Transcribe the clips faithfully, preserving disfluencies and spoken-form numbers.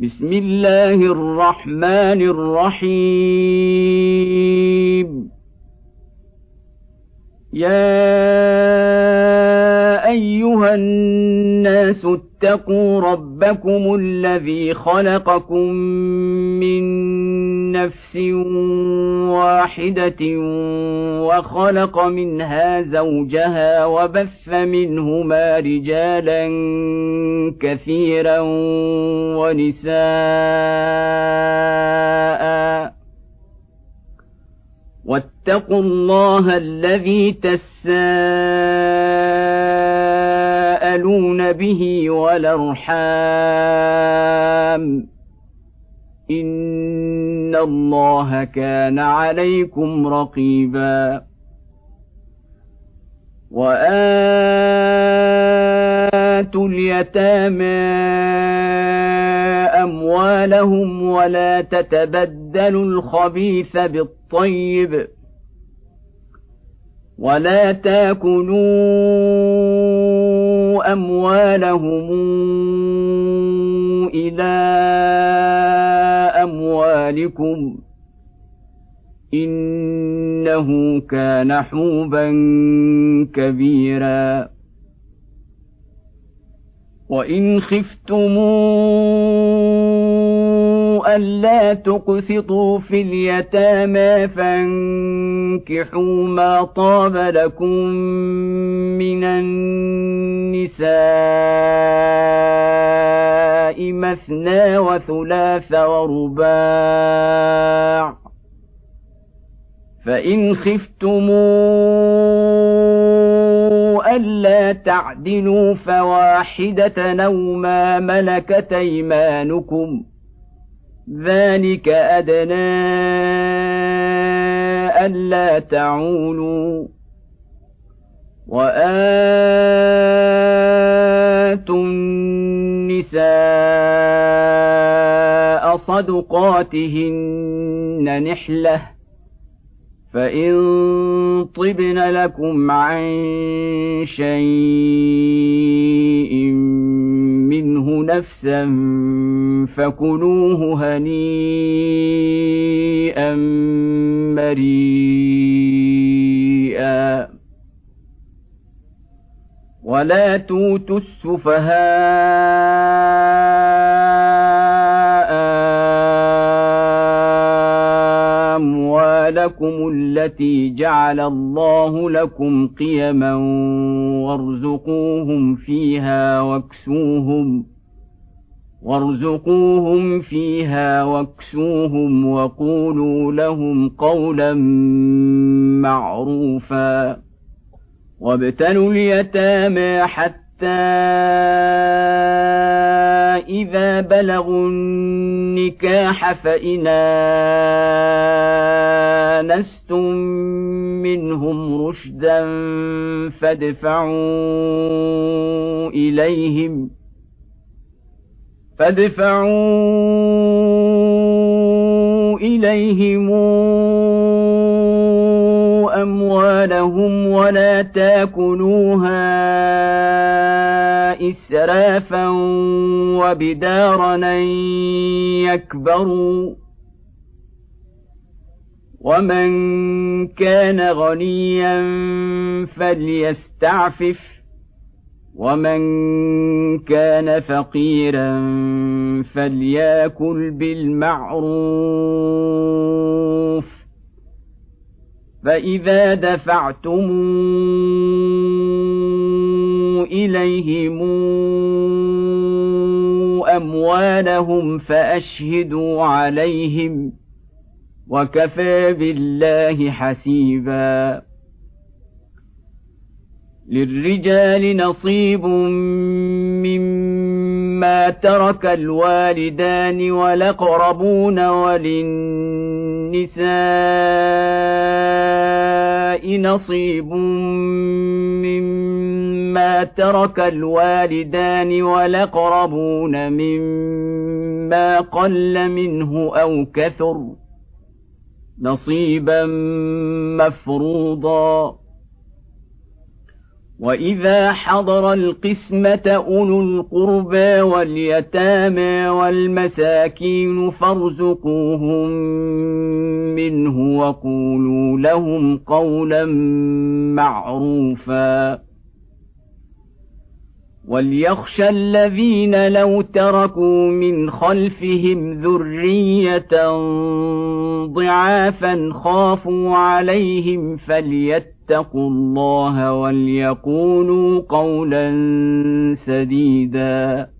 بسم الله الرحمن الرحيم يا أيها الناس اتقوا ربكم الذي خلقكم من نفس واحدة وخلق منها زوجها وبث منهما رجالا كثيرا ونساء واتقوا الله الذي تساءلون به والأرحام إن الله كان عليكم رقيبا وآتوا اليتامى أموالهم ولا تتبدلوا الخبيث بالطيب ولا تاكلوا أموالهم إلى أموالكم إنه كان حوبا كبيرا وإن خفتموا ألا تقسطوا في اليتامى فانكحوا ما طاب لكم من النساء مثنى وثلاث ورباع فإن خفتموا ألا تعدلوا فواحدة أو ما ملكت أيمانكم ذلك أدنى ألا تعولوا وآتوا النساء صدقاتهن نحلة فإن طبن لكم عن شيء منه نفسا فكلوه هنيئا مريئا ولا توتوا السفهاء أموالكم التي جعل الله لكم قيما وارزقوهم فيها واكسوهم وارزقوهم فيها واكسوهم وقولوا لهم قولا معروفا وابتلوا اليتامى حتى إذا بلغوا النكاح فإن آنستم منهم رشدا فادفعوا إليهم فادفعوا إليهم أموالهم ولا تاكلوها إسرافا وبدارا أن يكبروا ومن كان غنيا فليستعفف ومن كان فقيرا فليأكل بالمعروف فإذا دفعتم إليهم أموالهم فأشهدوا عليهم وكفى بالله حسيبا للرجال نصيب مما ترك الوالدان والأقربون وللنساء نصيب مما ترك الوالدان والأقربون مما قل منه أو كثر نصيبا مفروضا وإذا حضر القسمة أولو القربى واليتامى والمساكين فارزقوهم منه وقولوا لهم قولا معروفا وليخشى الذين لو تركوا من خلفهم ذرية ضعافا خافوا عليهم فليتقوا الله وليقولوا قولا سديدا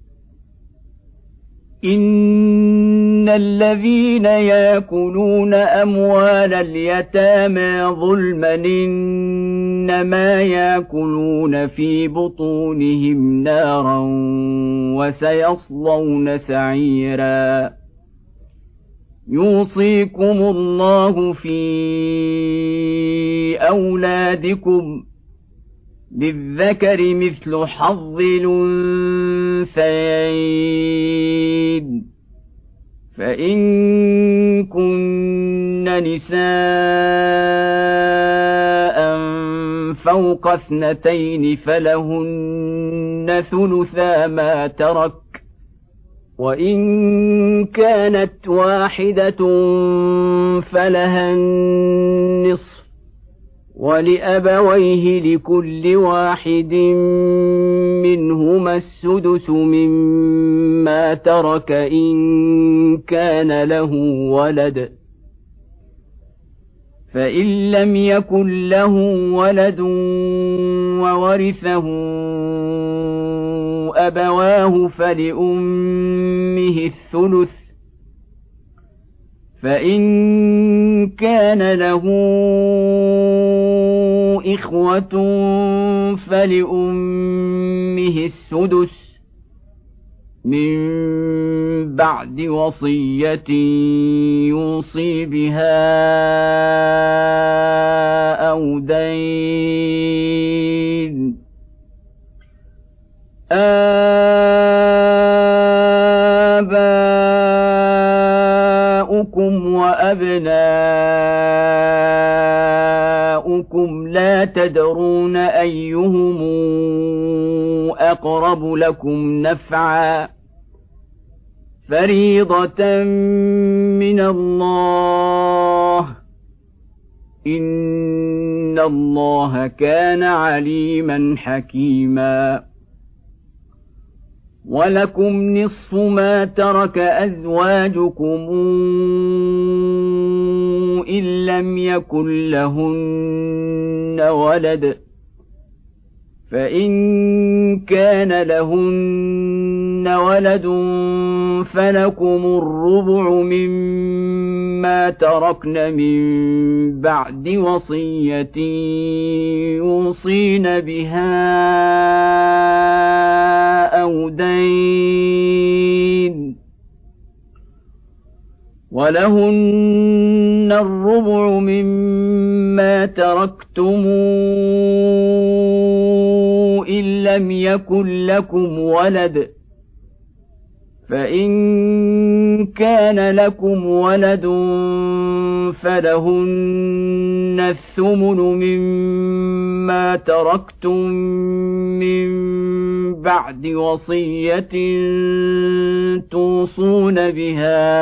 إن الذين يأكلون أموال اليتامى ظلما إنما يأكلون في بطونهم نارا وسيصلون سعيرا يوصيكم الله في أولادكم للذكر مثل حظ الأنثيين فإن كن نساء فوق اثنتين فلهن ثلثا ما ترك وإن كانت واحدة فلها النصف ولأبويه لكل واحد منهما السدس مما ترك إن كان له ولد فإن لم يكن له ولد وورثه أبواه فلأمه الثلث فإن كان له إخوة فلأمه السدس من بعد وصية يوصي بها أو دين آباؤكم وأبناؤكم لا تدرون أيهم أقرب لكم نفعا فريضة من الله إن الله كان عليما حكيما ولكم نصف ما ترك أزواجكم إن لم يكن لهن ولد فإن كان لهن ولد فلكم الربع مما تركن من بعد وصية يوصين بها أو دين ولهن الربع مما تركتم إن لم يكن لكم ولد فإن كان لكم ولد فلهن الثمن مما تركتم من بعد وصية توصون بها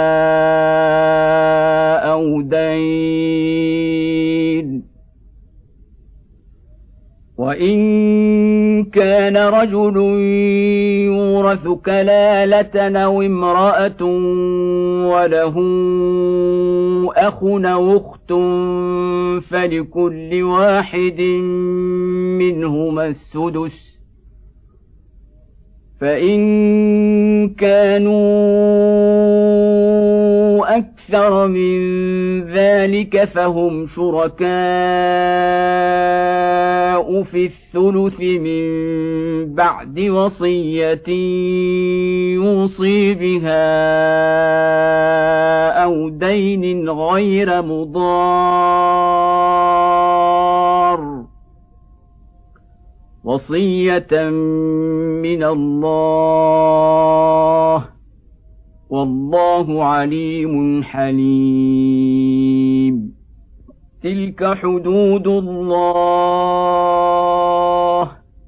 أو دين وإن كان رجل يورث كلالة أو امرأة وله أخ أو أخت فلكل واحد منهما السدس فإن كانوا أكثر من ذلك فهم شركاء في الثلث من بعد وصية يوصي بها أو دين غير مضار وصية من الله والله عليم حليم تلك حدود الله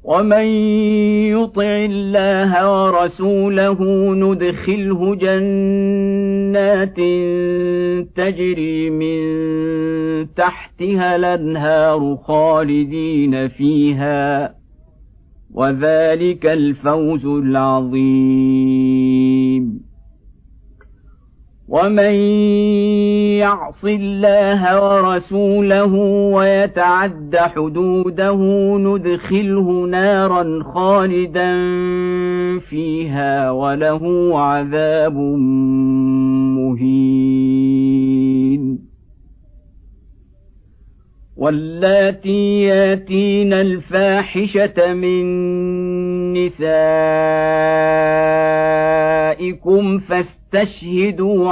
ومن يطع الله ورسوله ندخله جنات تجري من تحتها الأنهار خالدين فيها وذلك الفوز العظيم. ومن يعص الله ورسوله ويتعد حدوده ندخله نارا خالدا فيها وله عذاب مهين. واللاتي ياتين الفاحشة من نسائكم فاستشهدوا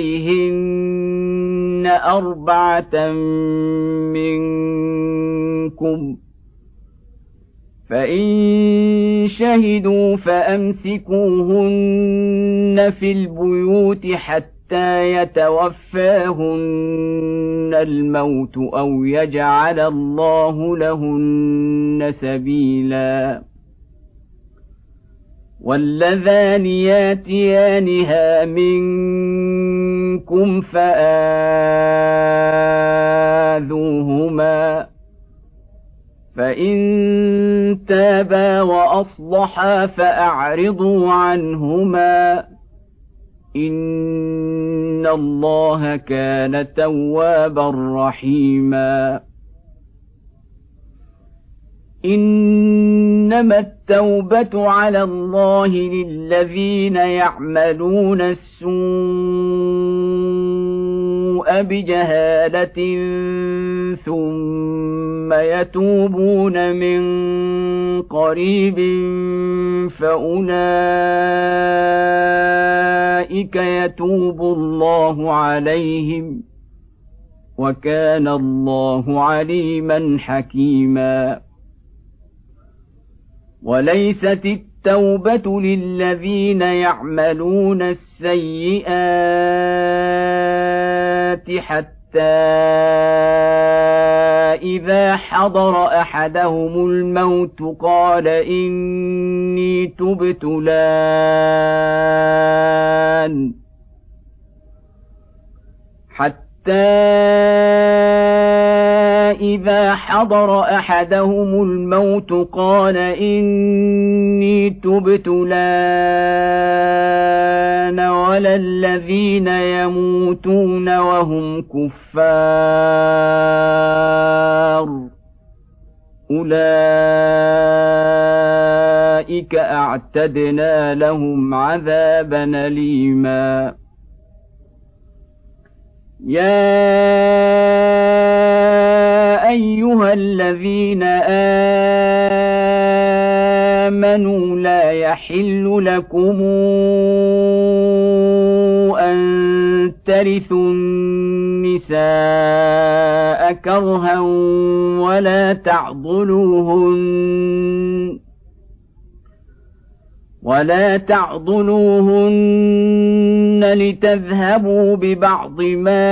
عليهن أربعة منكم فإن شهدوا فأمسكوهن في البيوت حتى يتوفاهن الموت أو يجعل الله لهن سبيلا. واللذان ياتيانها منكم فآذوهما فإن تابا وأصلحا فأعرضوا عنهما إن الله كان توابا رحيما. إنما التوبة على الله للذين يعملون السوء بجهالة ثم يتوبون من قريب فأولئك يتوب الله عليهم وكان الله عليما حكيما. وليست التوبة للذين يعملون السيئات حتى إذا حضر أحدهم الموت قال إني تبت الآن حتى إذا حضر أحدهم الموت قال إني تبت الآن ولا الذين يموتون وهم كفار أولئك أعتدنا لهم عذابا أليما. يا أيها الذين آمنوا لا يحل لكم أن ترثوا النساء كرها ولا تعضلوهن ولا تعضلوهن لتذهبوا ببعض ما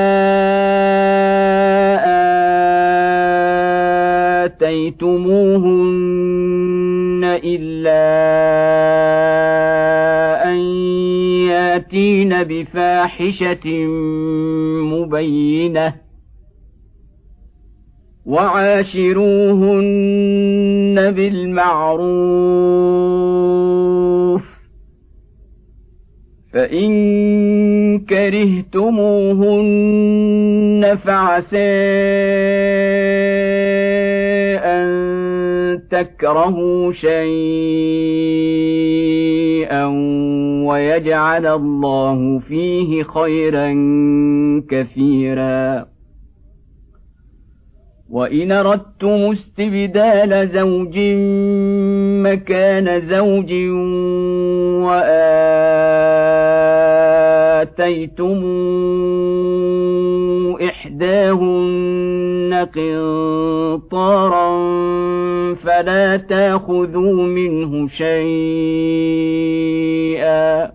آتيتموهن إلا أن ياتين بفاحشة مبينة وعاشروهن بالمعروف فإن كرهتموهن فعسى أن تكرهوا شيئا ويجعل الله فيه خيرا كثيرا. وإن أردتم استبدال زوج مكان زوج وآتيتم إحداهن قنطارا فلا تأخذوا منه شيئا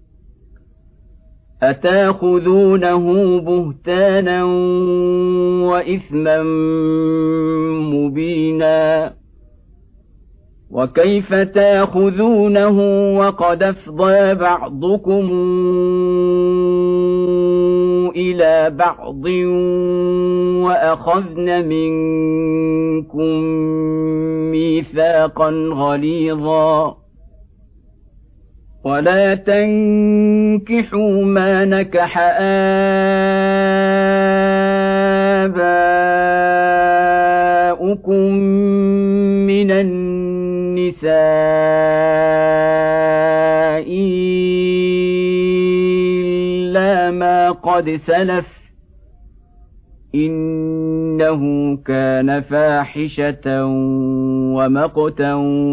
أتأخذونه بهتانا وإثما مبينا. وكيف تاخذونه وقد أفضى بعضكم إلى بعض وأخذن منكم ميثاقا غليظا ولا تنكحوا ما نكح آباؤكم من النساء إلا ما قد سلف إنه كان فاحشة ومقتا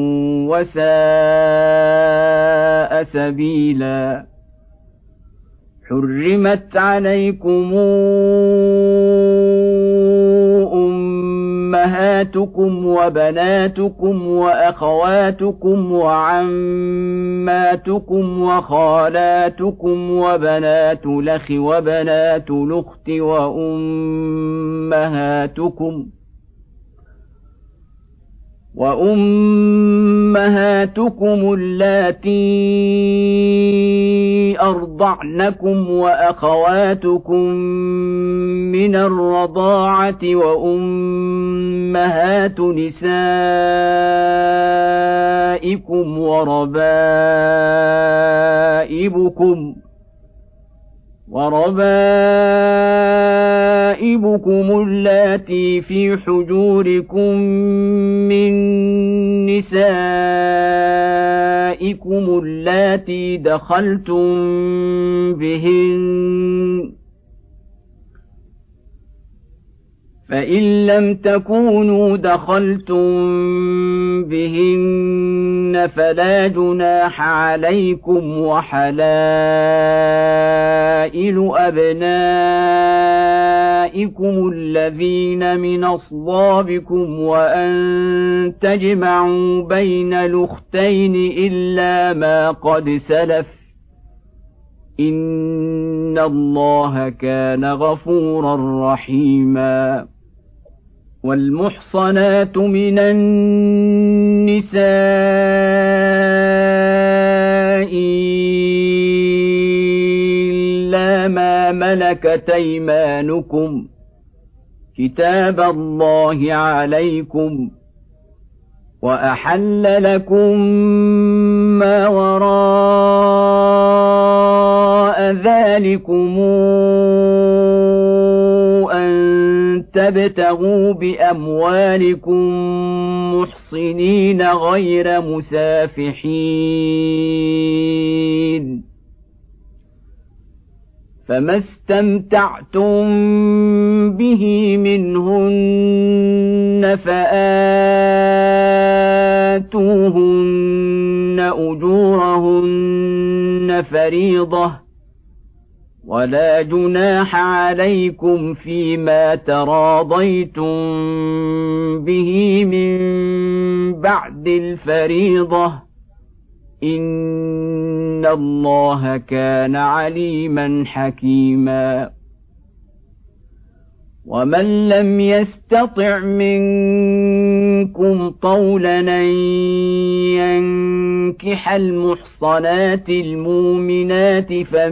وساء سبيلا حرمت عليكم أمهاتكم وبناتكم وأخواتكم وعماتكم وخالاتكم وبنات الأخ وبنات الأخت وأمهاتكم وأمهاتكم اللاتي أرضعنكم وأخواتكم من الرضاعة وأمهات نسائكم وربائبكم وربائبكم اللاتي في حجوركم من نسائكم اللاتي دخلتم بهن فإن لم تكونوا دخلتم بهن فلا جناح عليكم وحلائل أبنائكم الذين من أصلابكم وأن تجمعوا بين الأختين إلا ما قد سلف إن الله كان غفورا رحيما والمحصنات من النساء إلا ما ملكت أيمانكم كتاب الله عليكم وأحل لكم ما وراء ذلكم أن تبتغوا بأموالكم محصنين غير مسافحين فما استمتعتم به منهن فآتوهن أجورهن فريضة ولا جناح عليكم فيما تراضيتم به من بعد الفريضة إن الله كان عليما حكيما ومن لم يستطع منكم طولا أن ينكح المحصنات المؤمنات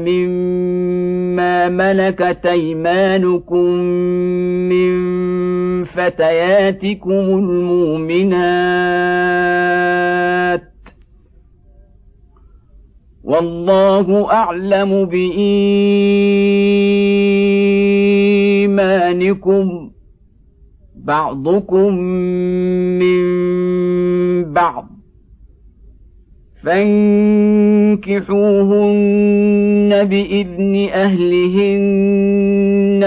فمما ملكت أيمانكم من فتياتكم المؤمنات والله أعلم بإيمانكم بعضكم من بعض فانكحوهن بإذن أهلهن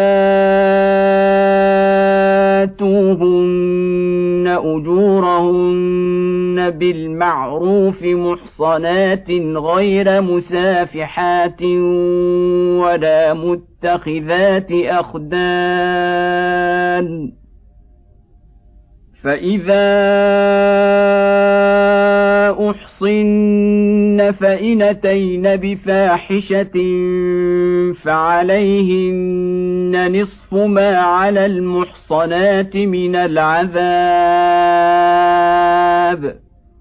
وآتوهن أجورهن بالمعروف محصنات غير مسافحات ولا متخذات أخدان فإذا أحصن فإن أتين بفاحشة فعليهن نصف ما على المحصنات من العذاب العذاب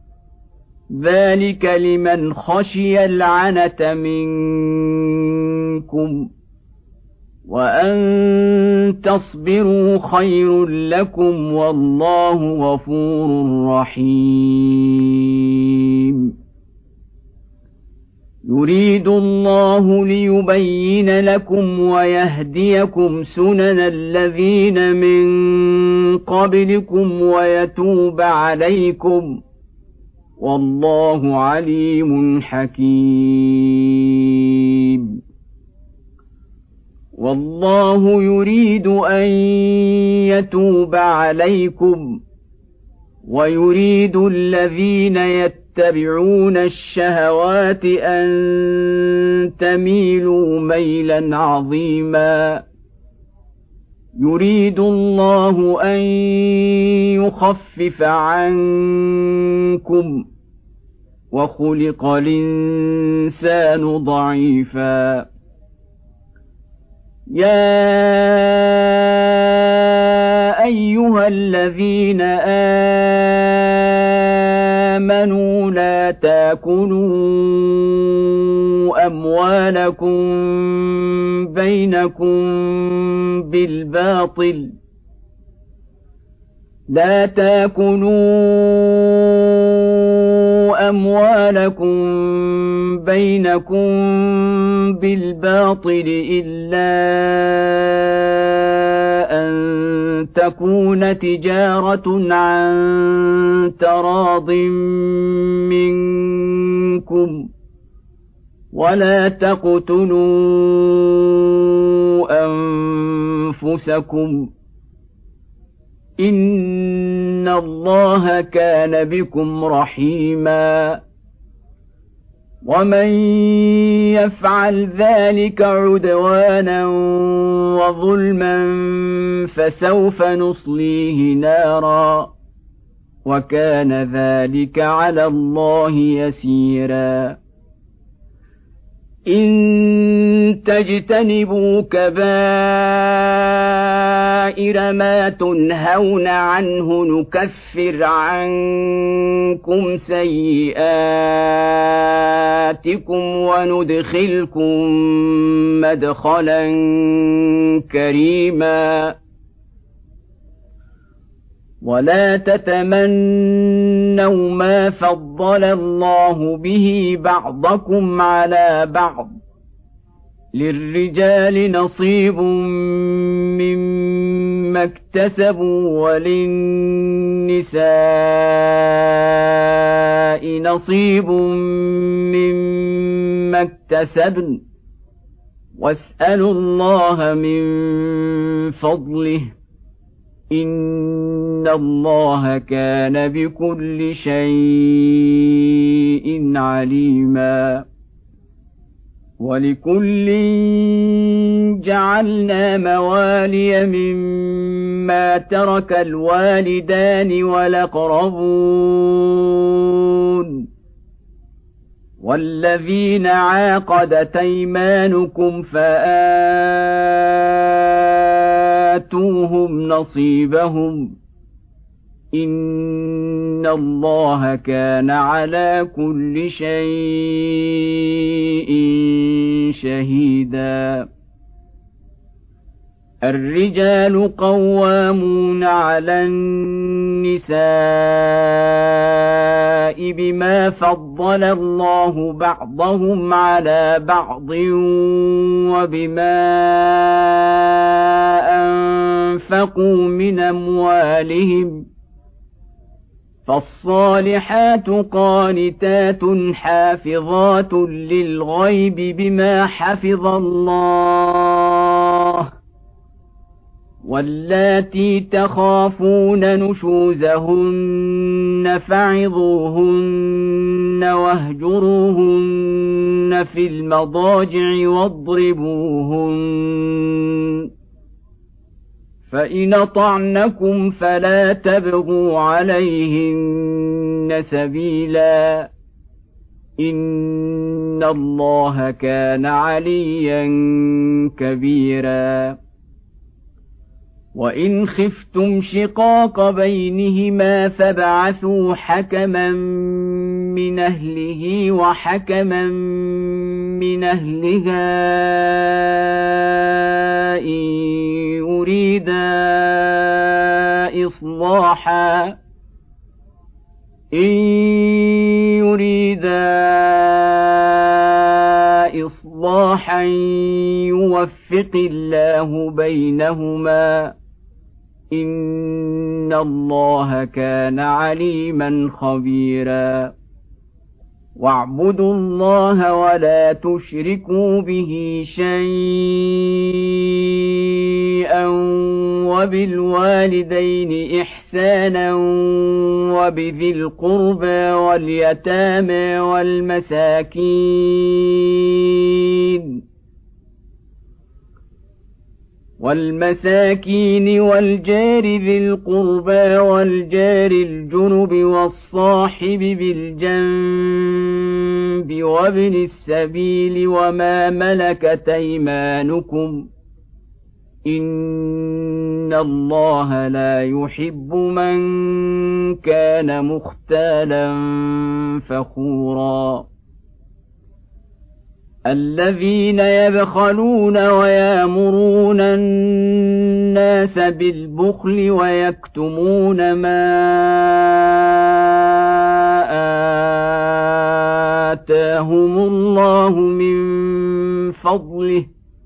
ذلك لمن خشي العنة منكم وأن تصبروا خير لكم والله غفور رحيم يريد الله ليبين لكم ويهديكم سنن الذين من قبلكم ويتوب عليكم والله عليم حكيم والله يريد أن يتوب عليكم ويريد الذين يتبعون الشهوات أن تميلوا ميلا عظيما يريد الله أن يخفف عنكم وخلق الإنسان ضعيفا يا أيها الذين آمنوا لا تأكلوا أموالكم بينكم بالباطل لا تأكلوا أموالكم بينكم بالباطل إلا أن تكون تجارة عن تراض منكم ولا تقتلوا أنفسكم إن الله كان بكم رحيما ومن يفعل ذلك عدوانا وظلما فسوف نصليه نارا وكان ذلك على الله يسيرا إن تجتنبوا كبائر ما تنهون عنه نكفر عنكم سيئاتكم وندخلكم مدخلا كريما ولا تتمنوا ما فضل الله به بعضكم على بعض للرجال نصيب مما اكتسبوا وللنساء نصيب مما اكتسبن واسألوا الله من فضله إن الله كان بكل شيء عليما ولكل جعلنا موالي مما ترك الوالدان والأقربون والذين عاقدت أيمانكم فآتوهم نصيبهم إن الله كان على كل شيء شهيدا الرجال قوامون على النساء بما فضل الله بعضهم على بعض وبما أنفقوا من أموالهم فالصالحات قانتات حافظات للغيب بما حفظ الله واللاتي تخافون نشوزهن فعظوهن واهجروهن في المضاجع واضربوهن فإن أطعنكم فلا تبغوا عليهن سبيلا إن الله كان عليا كبيرا وإن خفتم شقاق بينهما فابعثوا حكما من أهله وحكما من أهلها إن يريدا إصلاحا إن يريدا إصلاحا يوفق الله بينهما إن الله كان عليما خبيرا واعبدوا الله ولا تشركوا به شيئا وبالوالدين إحسانا وبذي القربى واليتامى والمساكين والمساكين والجار ذي القربى والجار الجنب والصاحب بالجنب وابن السبيل وما ملكت أيمانكم إن الله لا يحب من كان مختالا فخورا الذين يبخلون ويأمرون الناس بالبخل ويكتمون ما آتاهم الله من فضله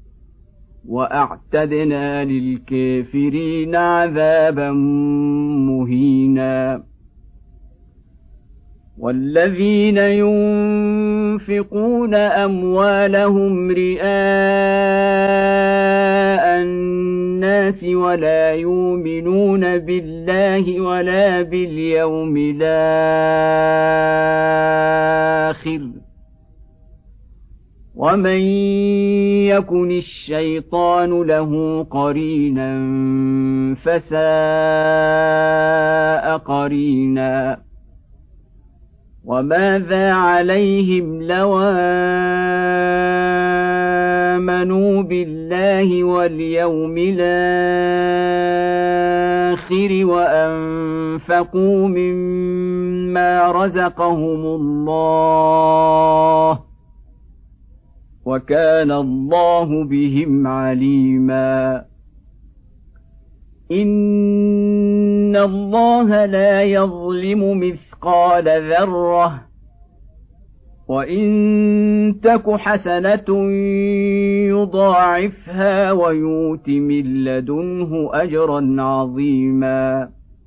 وأعتدنا للكافرين عذابا مهينا والذين ينفقون أموالهم رئاء الناس ولا يؤمنون بالله ولا باليوم الآخر ومن يكن الشيطان له قرينا فساء قرينا وماذا عليهم لو آمنوا بالله واليوم الآخر وأنفقوا مما رزقهم الله وكان الله بهم عليما إن الله لا يظلم مثقال ذرة وإن تك حسنة يضاعفها ويؤت من لدنه أجرا عظيما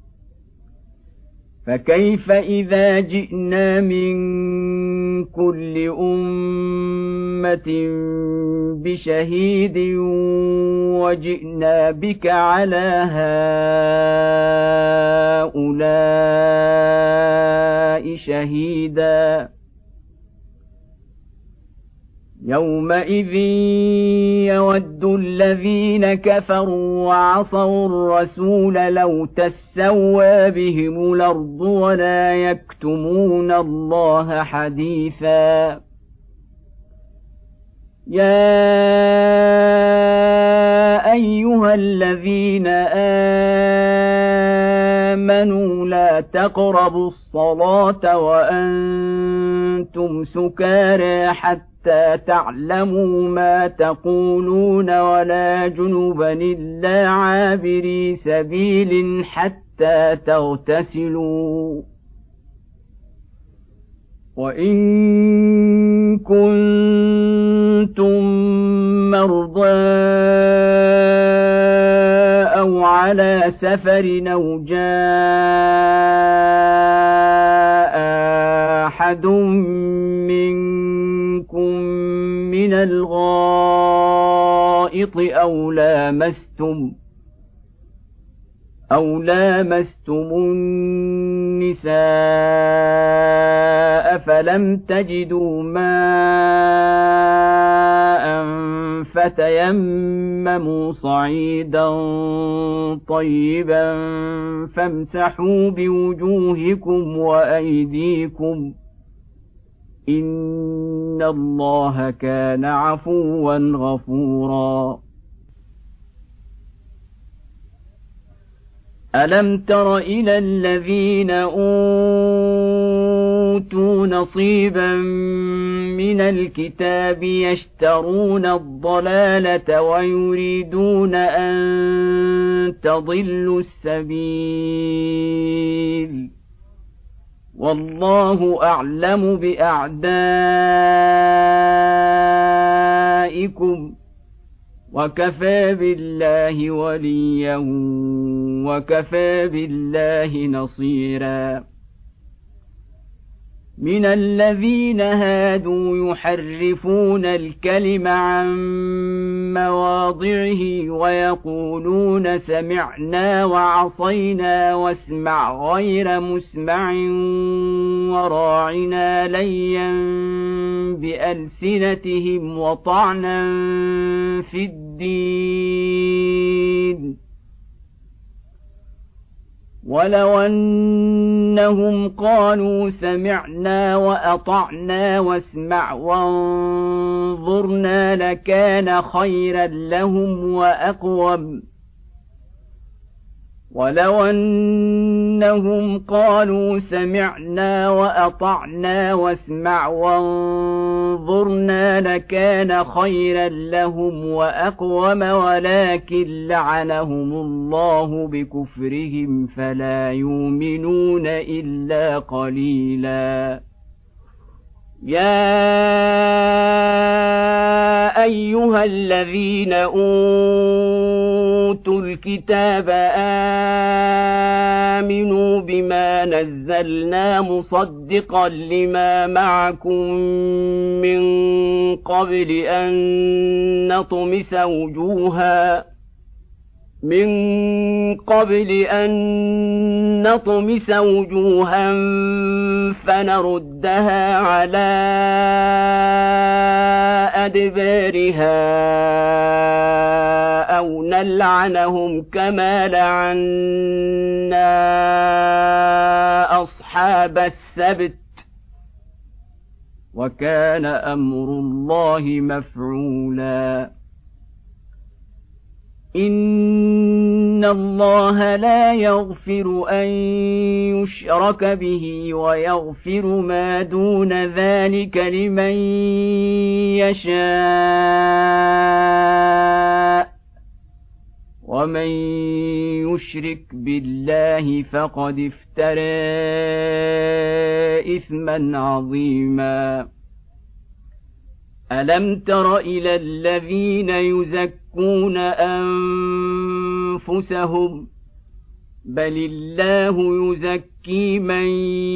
فكيف إذا جئنا من كل أمة بشهيد وجئنا بك على هؤلاء شهيدا يومئذ يود الذين كفروا وعصوا الرسول لو تسوى بهم الأرض ولا يكتمون الله حديثا يا أيها الذين آمنوا لا تقربوا الصلاة وأنتم سكارى حتى تعلموا ما تقولون ولا جنبا إلا عابري سبيل حتى تغتسلوا وإن كنتم مرضى أو على سفر أو جاء أحد منكم من الغائط أو لامستم أو لامستم النساء فلم تجدوا ماء فتيمموا صعيدا طيبا فامسحوا بوجوهكم وأيديكم إن الله كان عفوا غفورا ألم تر إلى الذين أوتوا نصيبا من الكتاب يشترون الضلالة ويريدون أن تضلوا السبيل والله أعلم بأعدائكم وكفى بالله وليا وكفى بالله نصيرا من الذين هادوا يحرفون الكلم عن مواضعه ويقولون سمعنا وعصينا واسمع غير مسمع وراعنا ليا بألسنتهم وطعنا في الدين ولو أنهم قالوا سمعنا وأطعنا واسمع وانظرنا لكان خيرا لهم وأقوم ولو أنهم قالوا سمعنا وأطعنا واسمع وانظرنا لكان خيرا لهم وأقوم ولكن لعنهم الله بكفرهم فلا يؤمنون إلا قليلا يا أيها الذين أوتوا الكتاب آمنوا بما نزلنا مصدقا لما معكم من قبل أن نطمس وجوها من قبل أن نطمس وجوها فنردها على أدبارها أو نلعنهم كما لعنا أصحاب السبت وكان أمر الله مفعولا إن الله لا يغفر أن يشرك به ويغفر ما دون ذلك لمن يشاء ومن يشرك بالله فقد افترى إثما عظيما ألم تر إلى الذين يزكون أنفسهم بل الله يزكي من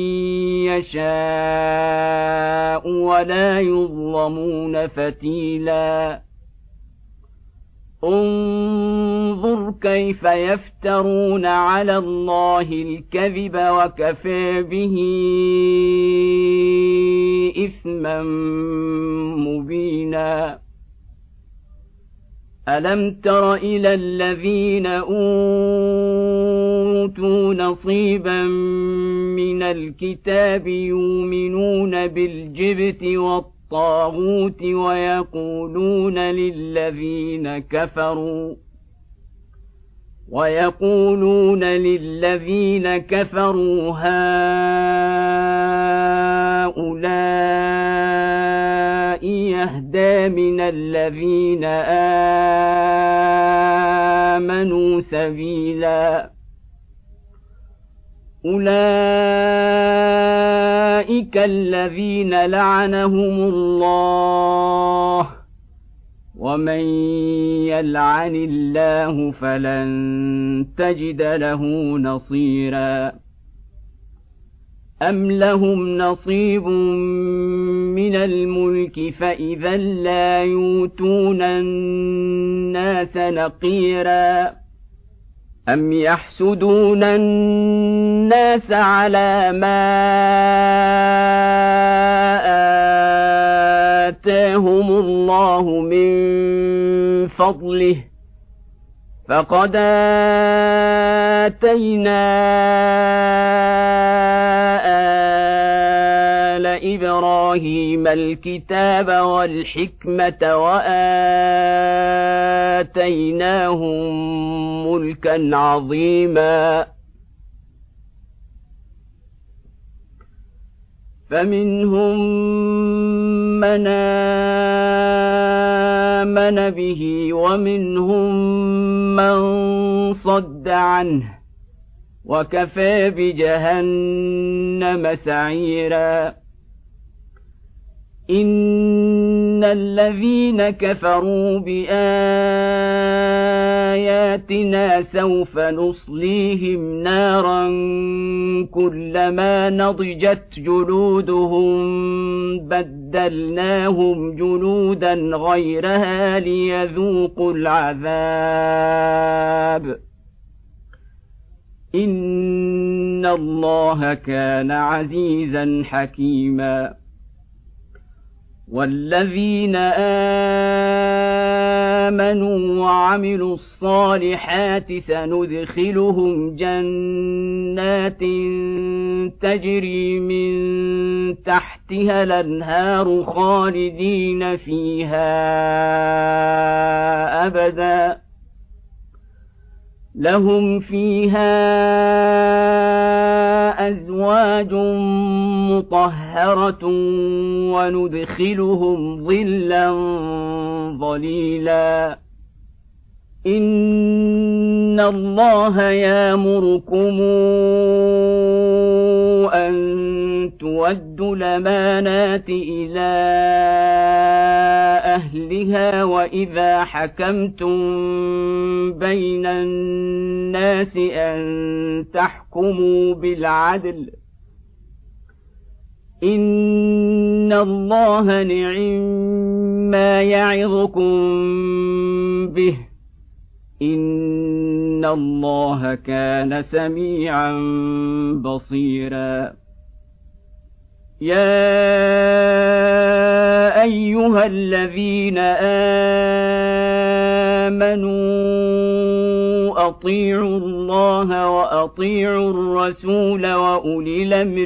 يشاء ولا يظلمون فتيلا انظر كيف يفترون على الله الكذب وكفى به إثما مبينا ألم تر إلى الذين أوتوا نصيبا من الكتاب يؤمنون بالجبت والطاغوت ويقولون للذين كفروا ويقولون للذين كفروا هؤلاء يهدى من الذين آمنوا سبيلا أولئك الذين لعنهم الله ومن يلعن الله فلن تجد له نصيرا أم لهم نصيب من الملك فإذا لا يؤتون الناس نقيرا أم يحسدون الناس على ما آتاهم الله من فضله فقد آتينا آل إبراهيم الكتاب والحكمة وآتيناهم ملكا عظيما فمنهم من آمن به ومنهم من صد عنه وكفى بجهنم سعيرا إن الذين كفروا بآياتنا سوف نصليهم نارا كلما نضجت جلودهم بدلناهم جلودا غيرها ليذوقوا العذاب إن الله كان عزيزا حكيما والذين آمنوا وعملوا الصالحات سندخلهم جنات تجري من تحتها الأنهار خالدين فيها أبدا لهم فيها أزواج مطهرة وندخلهم ظلا ظليلا إن الله يأمركم أن تؤدوا الأمانات إلى أهلها وإذا حكمتم بين الناس أن تحكموا بالعدل إن الله نعم يعظكم به إن الله كان سميعا بصيرا يا أيها الذين آمنوا أطيعوا الله وأطيعوا الرسول وأولي الأمر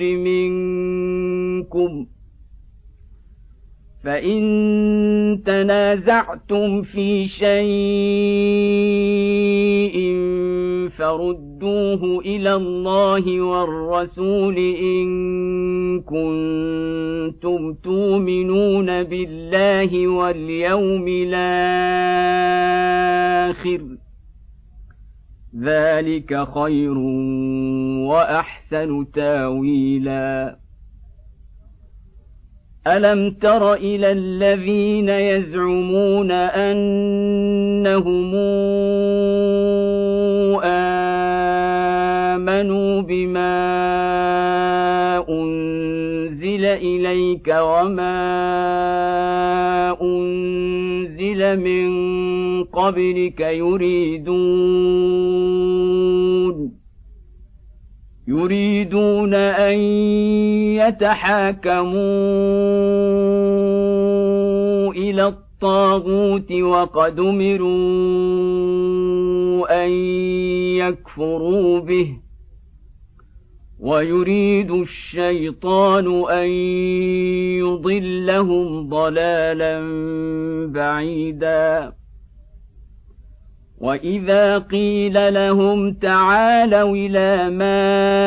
منكم فإن تنازعتم في شيء فردوه إلى الله والرسول إن كنتم تؤمنون بالله واليوم الآخر ذلك خير وأحسن تاويلا ألم تر إلى الذين يزعمون أنهم آمنوا بما أنزل إليك وما أنزل من قبلك يريدون يريدون أن يتحاكموا إلى الطاغوت وقد أمروا أن يكفروا به ويريد الشيطان أن يضلهم ضلالا بعيدا وإذا قيل لهم تعالوا إلى ما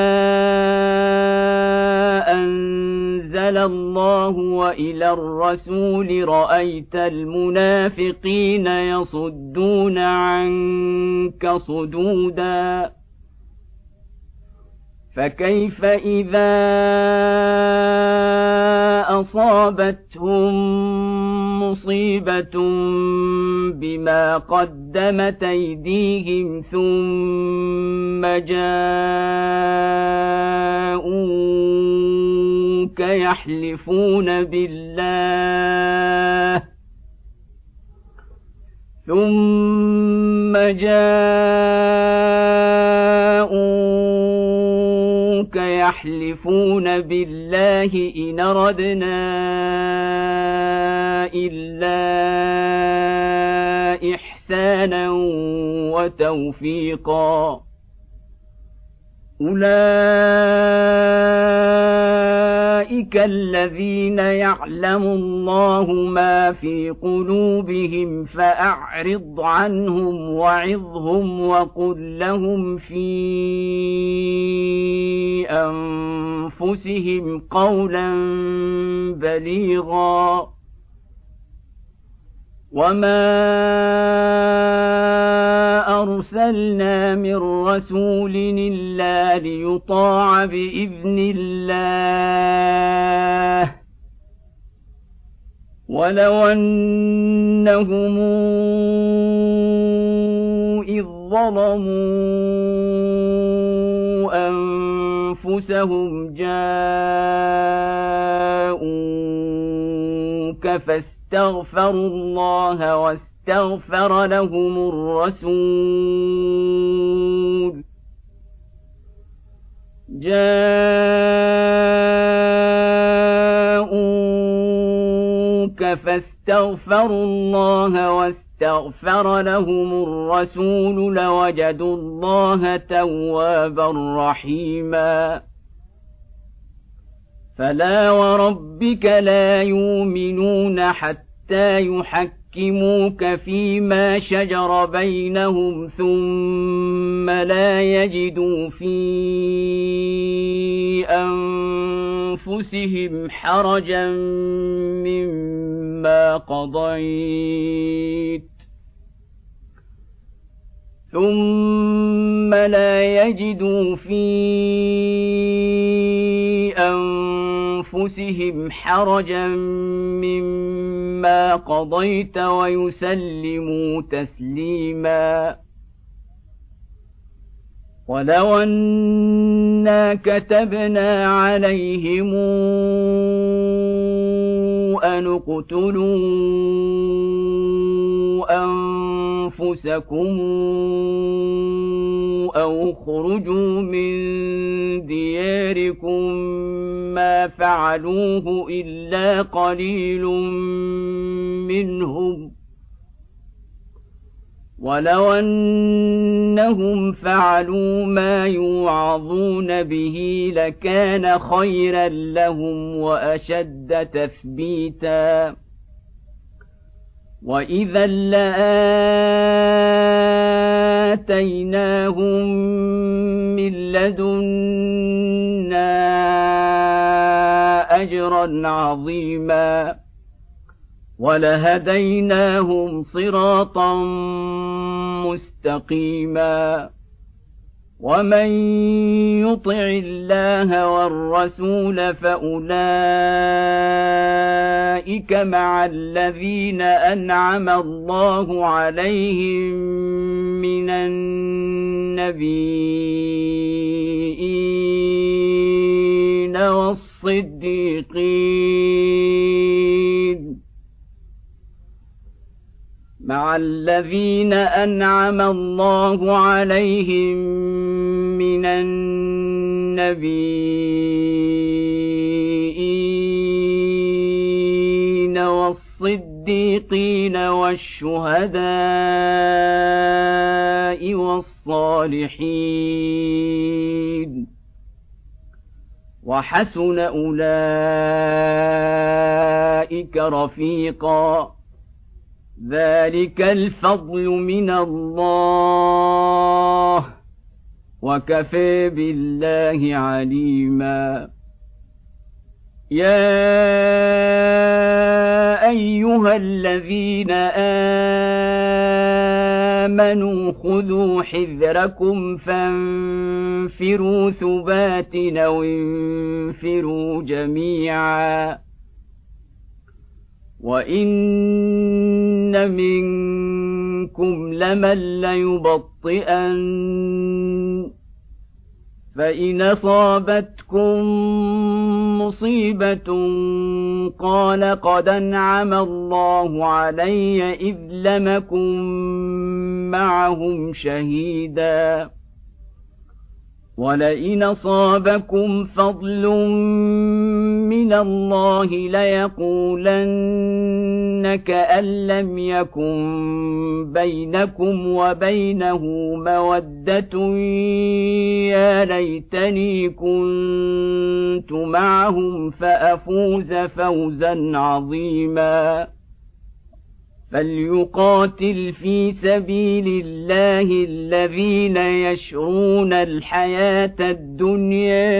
أنزل الله وإلى الرسول رأيت المنافقين يصدون عنك صدودا فكيف إذا أصابتهم مصيبة بما قدمت أيديهم ثم جاءوك يحلفون بالله ثم جاءوك يحلفون بالله إن أردنا إلا إحسانا وتوفيقا أولئك أولئك الذين يعلم الله ما في قلوبهم فأعرض عنهم وعظهم وقل لهم في أنفسهم قولا بليغا وما أرسلنا من رسول إلا ليطاع بإذن الله ولو أنهم إذ ظلموا أنفسهم جاءوك فاستغفروا الله واستغفر لهم الرسول جاءوك فاستغفروا الله واستغفر لهم الرسول لوجدوا الله توابا رحيما فلا وربك لا يؤمنون حتى يحكموك فيما شجر بينهم ثم لا يجدوا في أنفسهم حرجا مما قضيت ثم لا يجدوا في أنفسهم حرجا مما قضيت ويسلموا تسليما ولو أنا كتبنا عليهم أن اقتلوا أنفسكم أو اخرجوا من دياركم ما فعلوه إلا قليل منهم ولو أنهم فعلوا ما يوعظون به لكان خيرا لهم وأشد تثبيتا وإذا لآتيناهم من لدنا أجرا عظيما ولهديناهم صراطا مستقيما ومن يطع الله والرسول فأولئك مع الذين أنعم الله عليهم من النبيين والصديقين مع الذين أنعم الله عليهم من النبيين والصديقين والشهداء والصالحين وحسن أولئك رفيقا ذلك الفضل من الله وكفى بالله عليما يا أيها الذين آمنوا خذوا حذركم فانفروا ثبات أو انفروا جميعا وإن منكم لمن ليبطئن فإن أصابتكم مصيبة قال قد أنعم الله علي إذ لم أكن معهم شهيدا ولئن أصابكم فضل من من الله ليقولن كأن لم يكن بينكم وبينه مودة يا ليتني كنت معهم فأفوز فوزا عظيما فليقاتل في سبيل الله الذين يشرون الحياة الدنيا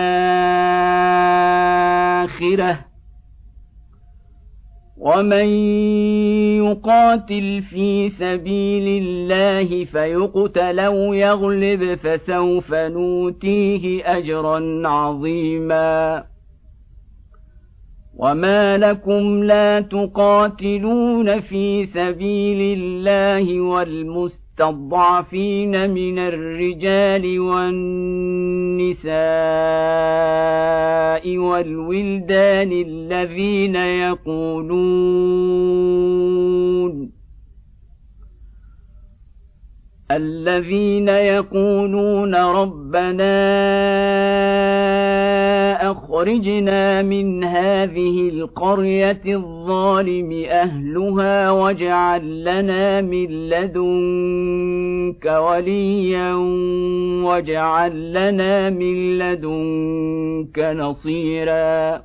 بالآخرة ومن يقاتل في سبيل الله فيقتل أو يغلب فسوف نؤتيه أجرا عظيما وما لكم لا تقاتلون في سبيل الله والمستضعفين من الرجال والنساء والولدان الذين يقولون الذين يقولون ربنا أخرجنا من هذه القرية الظالم أهلها واجعل لنا من لدنك وليا واجعل لنا من لدنك نصيرا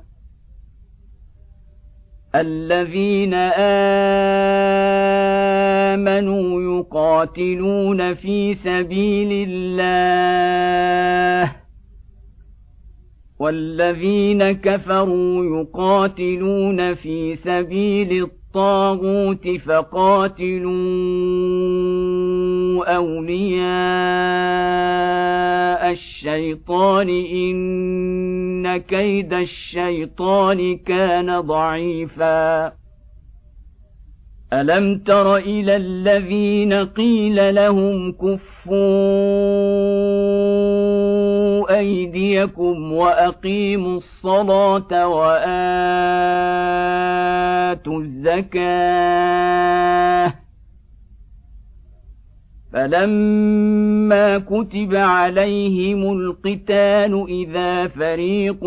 الذين آمنوا يقاتلون في سبيل الله والذين كفروا يقاتلون في سبيل الطاغوت فقاتلوا أولياء الشيطان إن كيد الشيطان كان ضعيفا ألم تر إلى الذين قيل لهم كفوا أيديكم وأقيموا الصلاة وآتوا الزكاة فلما كتب عليهم القتال إذا فريق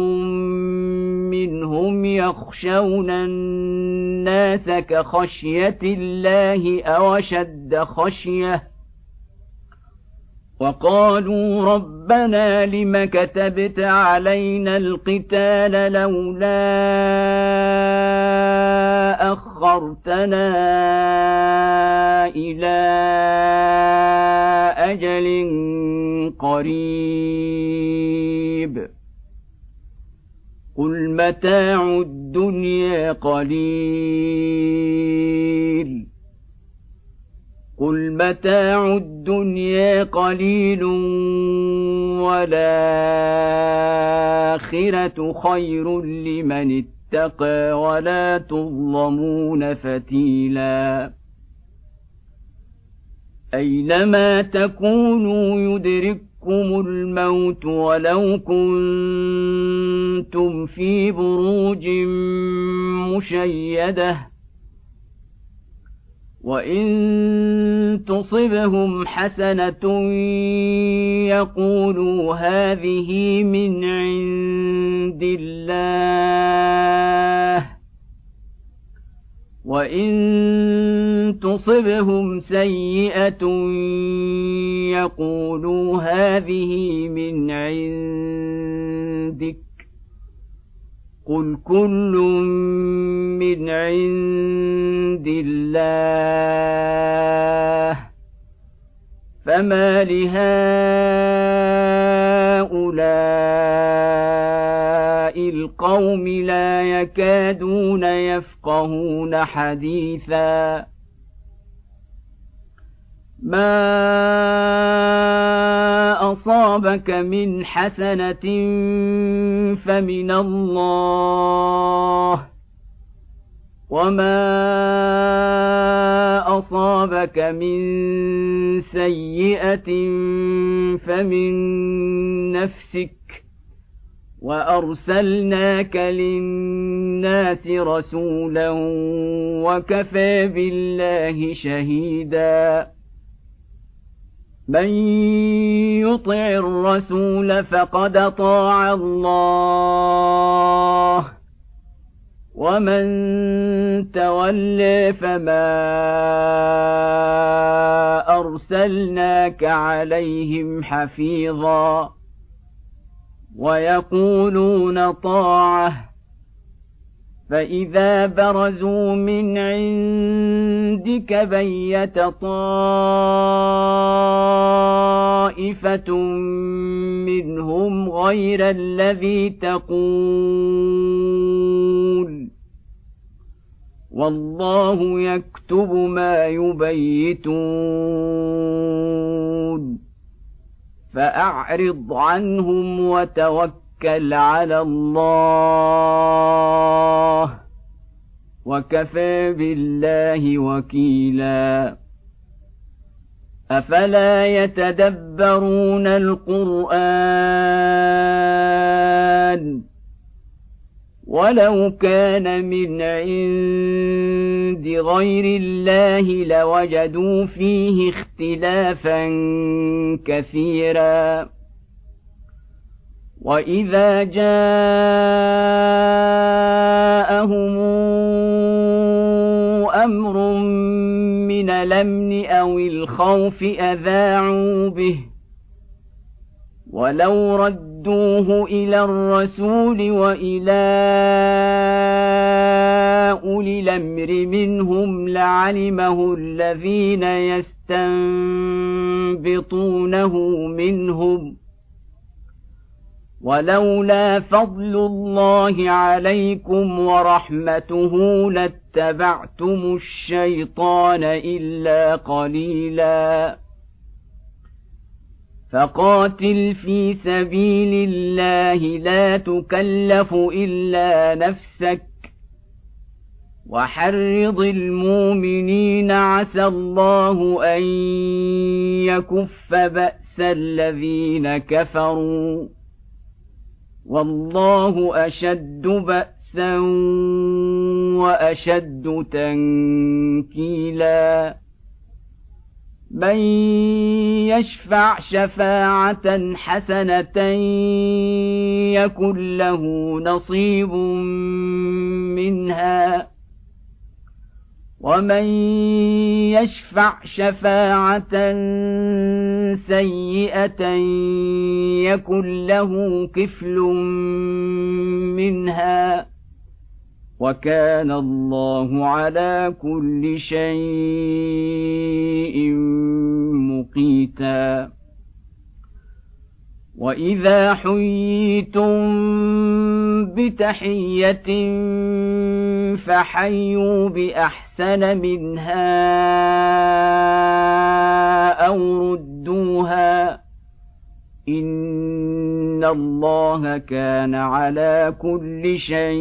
منهم يخشون الناس كخشية الله أو أشد خشية وقالوا ربنا لم كتبت علينا القتال لولا أخرتنا إلى أجل قريب قل متاع الدنيا قليل قل متاع الدنيا قليل والآخرة خير لمن اتقى ولا تظلمون فتيلا أينما تكونوا يدرككم الموت ولو كنتم في بروج مشيدة وإن تصبهم حسنة يقولوا هذه من عند الله وإن تصبهم سيئة يقولوا هذه من عندك قل كل من عند الله فما لهؤلاء القوم لا يكادون يفقهون حديثا ما أصابك من حسنة فمن الله وما أصابك من سيئة فمن نفسك وأرسلناك للناس رسولا وكفى بالله شهيدا من يطع الرسول فقد أطاع الله ومن تولى فما أرسلناك عليهم حفيظا ويقولون طاعة فإذا برزوا من عندك بيت طائفة منهم غير الذي تقول والله يكتب ما يبيتون فأعرض عنهم وتوكل على الله وكفى بالله وكيلا أفلا يتدبرون القرآن ولو كان من عند غير الله لوجدوا فيه اختلافا كثيرا وإذا جاءهم أمر من الأمن أو الخوف أذاعوا به ولو ردوه إلى الرسول وإلى أولي الأمر منهم لعلمه الذين يستنبطونه منهم ولولا فضل الله عليكم ورحمته لاتبعتم الشيطان إلا قليلا فقاتل في سبيل الله لا تكلف إلا نفسك وحرض المؤمنين عسى الله أن يكف بأس الذين كفروا والله أشد بأسا وأشد تنكيلا من يشفع شفاعة حسنة يكن له نصيب منها ومن يشفع شفاعة سيئة يكن له كفل منها وكان الله على كل شيء مقيتا وإذا حييتم بتحية فحيوا بأحسن منها أو ردوها إن الله كان على كل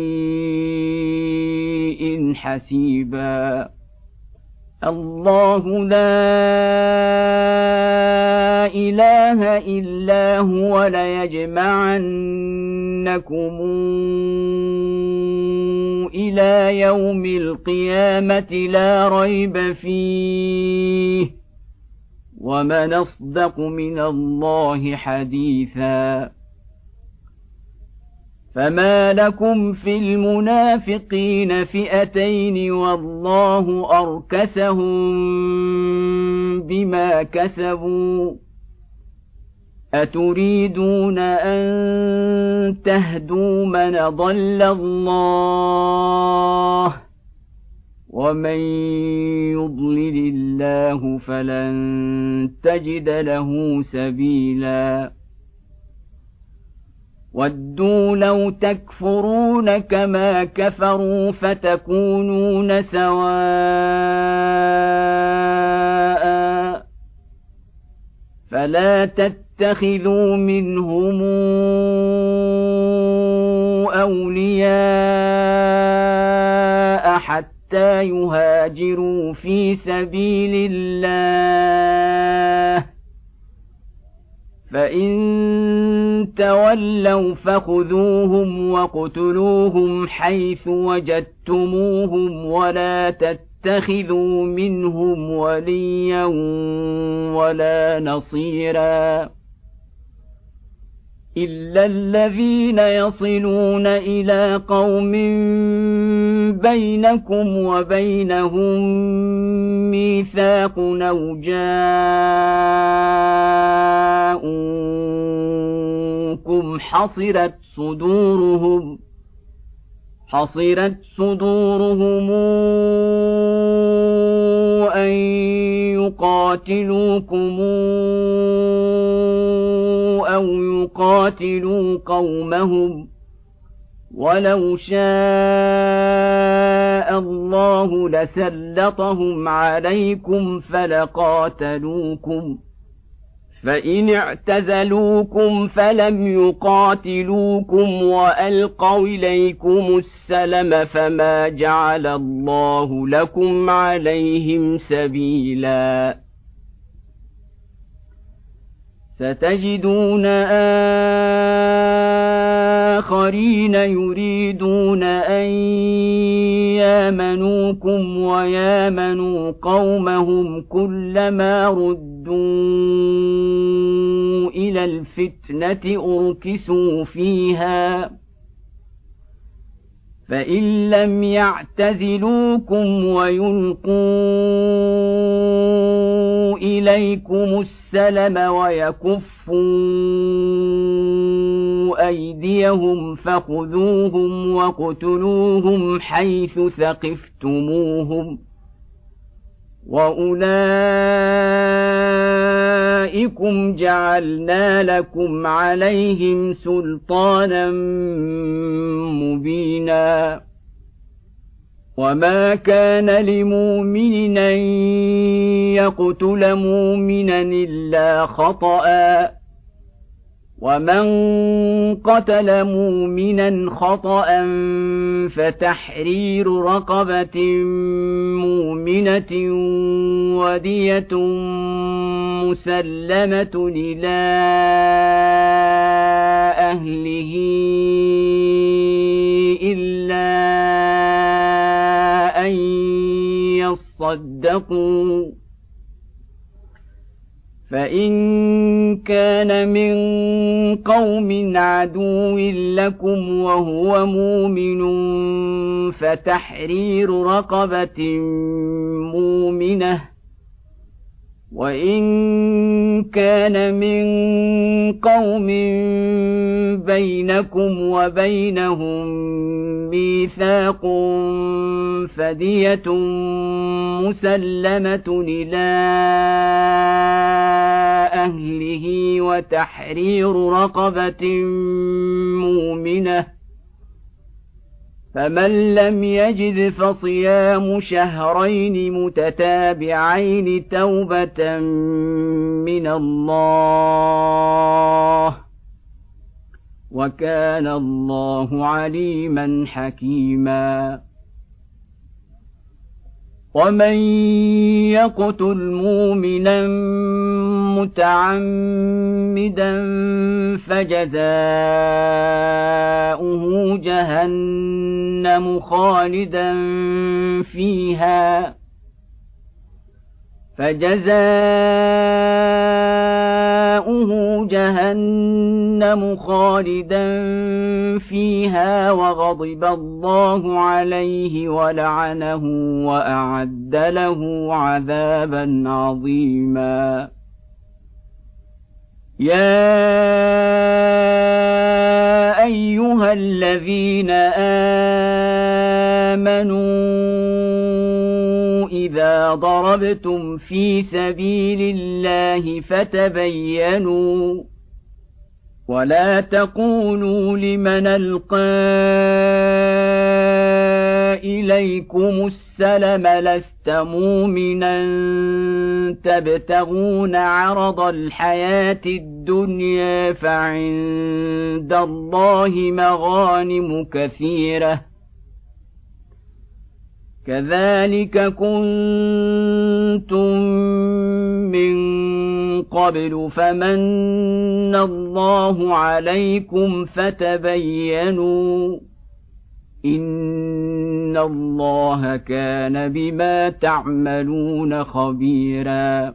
شيء حسيبا الله لا إله إلا هو ليجمعنكم إلى يوم القيامة لا ريب فيه ومن أصدق من الله حديثا فما لكم في المنافقين فئتين والله أركسهم بما كسبوا أتريدون أن تهدوا من ضل الله ومن يضلل الله فلن تجد له سبيلا ودوا لو تكفرون كما كفروا فتكونون سواء فلا تتخذوا منهم أولياء حتى يهاجروا في سبيل الله فإن تولوا فخذوهم واقتلوهم حيث وجدتموهم ولا تتخذوا منهم وليا ولا نصيرا إلا الذين يصلون إلى قوم بينكم وبينهم ميثاق أو جاءوكم حصرت صدورهم حصرت صدورهم أن يقاتلوكم أو يقاتلوا قومهم ولو شاء الله لسلطهم عليكم فلقاتلوكم فإن اعتزلوكم فلم يقاتلوكم وألقوا إليكم السلم فما جعل الله لكم عليهم سبيلا ستجدون آخرين يريدون أن يامنوكم ويامنوا قومهم كلما ردوا إلى الفتنة أركسوا فيها فإن لم يعتزلوكم ويلقوا إليكم السلم ويكفوا أيديهم فخذوهم واقتلوهم حيث ثقفتموهم وأولئكم جعلنا لكم عليهم سلطانا مبينا وما كان لمؤمن أن يقتل مؤمنا إلا خطأ ومن قتل مؤمنا خطأ فتحرير رقبة مؤمنة ودية مسلمة إلى أهله إلا أن يصدقوا فإن كان من قوم عدو لكم وهو مؤمن فتحرير رقبة مؤمنة وإن كان من قوم بينكم وبينهم ميثاق فدية مسلمة إلى أهله وتحرير رقبة مؤمنة فمن لم يجد فصيام شهرين متتابعين توبة من الله وكان الله عليما حكيما ومن يقتل مؤمنا متعمدا فجزاؤه جهنم خالدا فيها فجزاؤه جهنم خالدا فيها وغضب الله عليه ولعنه وأعد له عذابا عظيما يا أيها الذين آمنوا إذا ضربتم في سبيل الله فتبينوا ولا تقولوا لمن ألقى إليكم السلم لست مؤمنا تبتغون عرض الحياة الدنيا فعند الله مغانم كثيرة كذلك كنتم من قبل فمن الله عليكم فتبينوا إن الله كان بما تعملون خبيرا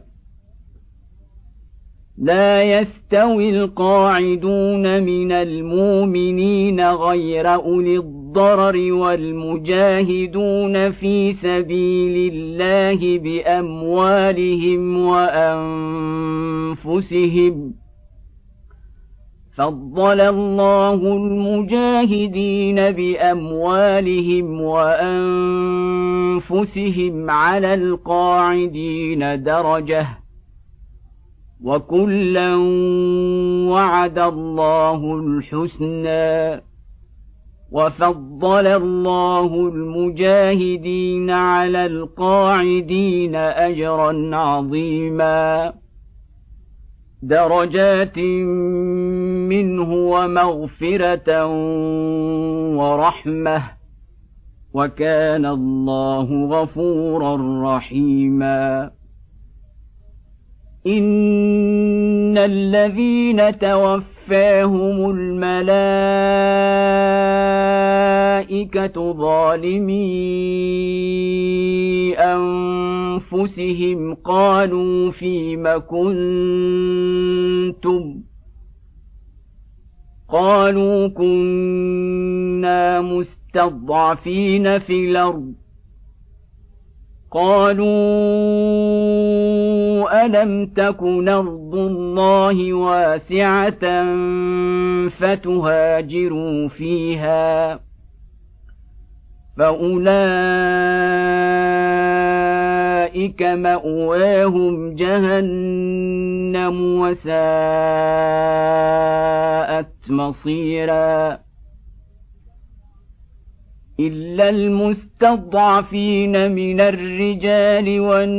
لا يستوي القاعدون من المؤمنين غير أولي الضرر الضرر والمجاهدون في سبيل الله بأموالهم وأنفسهم فضل الله المجاهدين بأموالهم وأنفسهم على القاعدين درجة وكلا وعد الله الحسنى وفضل الله المجاهدين على القاعدين أجرا عظيما درجات منه ومغفرة ورحمة وكان الله غفورا رحيما إن الذين توفاهم الملائكة ظالمي أنفسهم قالوا فيم كنتم قالوا كنا مستضعفين في الأرض قالوا ألم تكن أرض الله واسعة فتهاجروا فيها فأولئك مأواهم جهنم وساءت مصيرا إلا المستضعفين من الرجال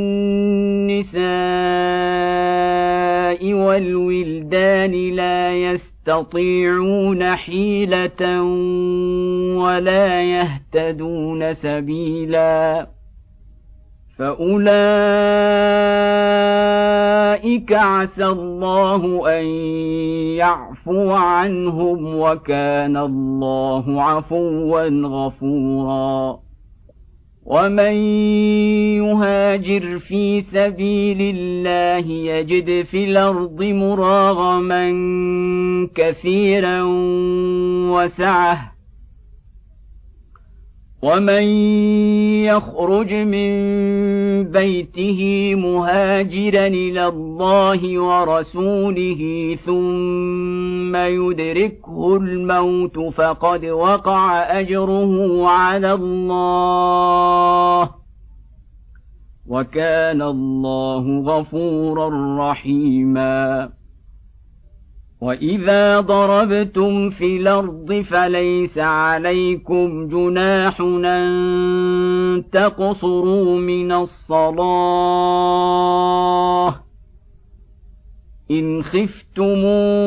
والنساء والولدان لا يستطيعون حيلة ولا يهتدون سبيلا فأولئك عسى الله أن يعفو عنهم وكان الله عفوا غفورا ومن يهاجر في سبيل الله يجد في الأرض مراغما كثيرا وسعة ومن يخرج من بيته مهاجرا إلى الله ورسوله ثم يدركه الموت فقد وقع أجره على الله وكان الله غفورا رحيما وإذا ضربتم في الأرض فليس عليكم جناح أن تقصروا من الصلاة إن خفتم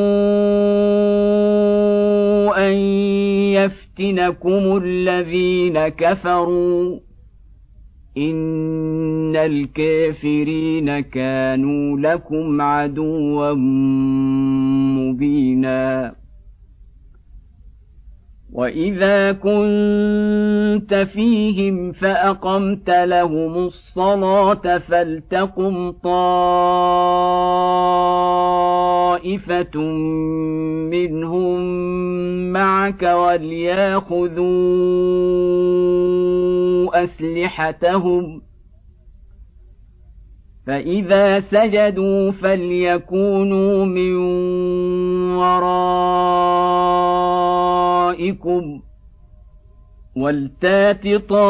أن يفتنكم الذين كفروا إن الكافرين كانوا لكم عدوا مبينا وإذا كنت فيهم فأقمت لهم الصلاة فلتقم طائفة منهم معك وليأخذوا أسلحتهم فإذا سجدوا فليكونوا من ورائكم ولتات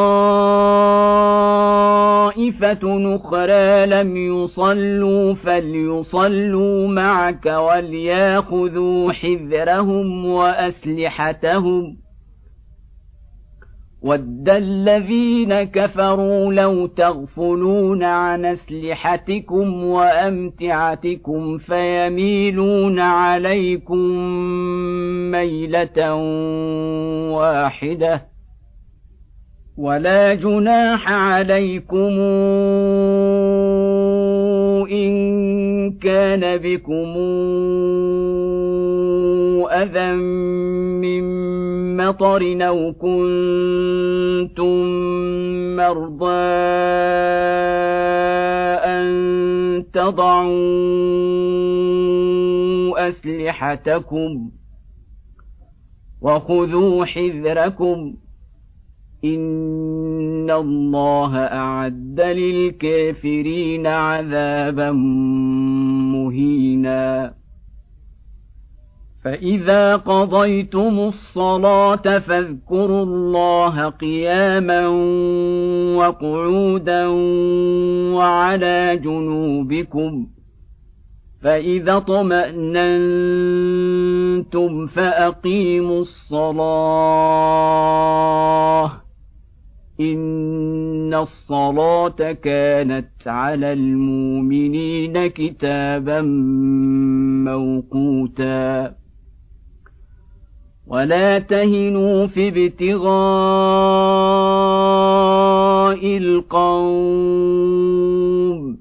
طائفة أخرى لم يصلوا فليصلوا معك وليأخذوا حذرهم وأسلحتهم ود الذين كفروا لو تغفلون عن أسلحتكم وأمتعتكم فيميلون عليكم ميلة واحدة ولا جناح عليكم إن كان بكم أذى من مطر أو كنتم مرضى أن تضعوا أسلحتكم وخذوا حذركم إن الله أعد للكافرين عذابا مهينا فإذا قضيتم الصلاة فاذكروا الله قياما وقعودا وعلى جنوبكم فإذا اطمأننتم فأقيموا الصلاة إن الصلاة كانت على المؤمنين كتابا موقوتا ولا تهنوا في ابتغاء القوم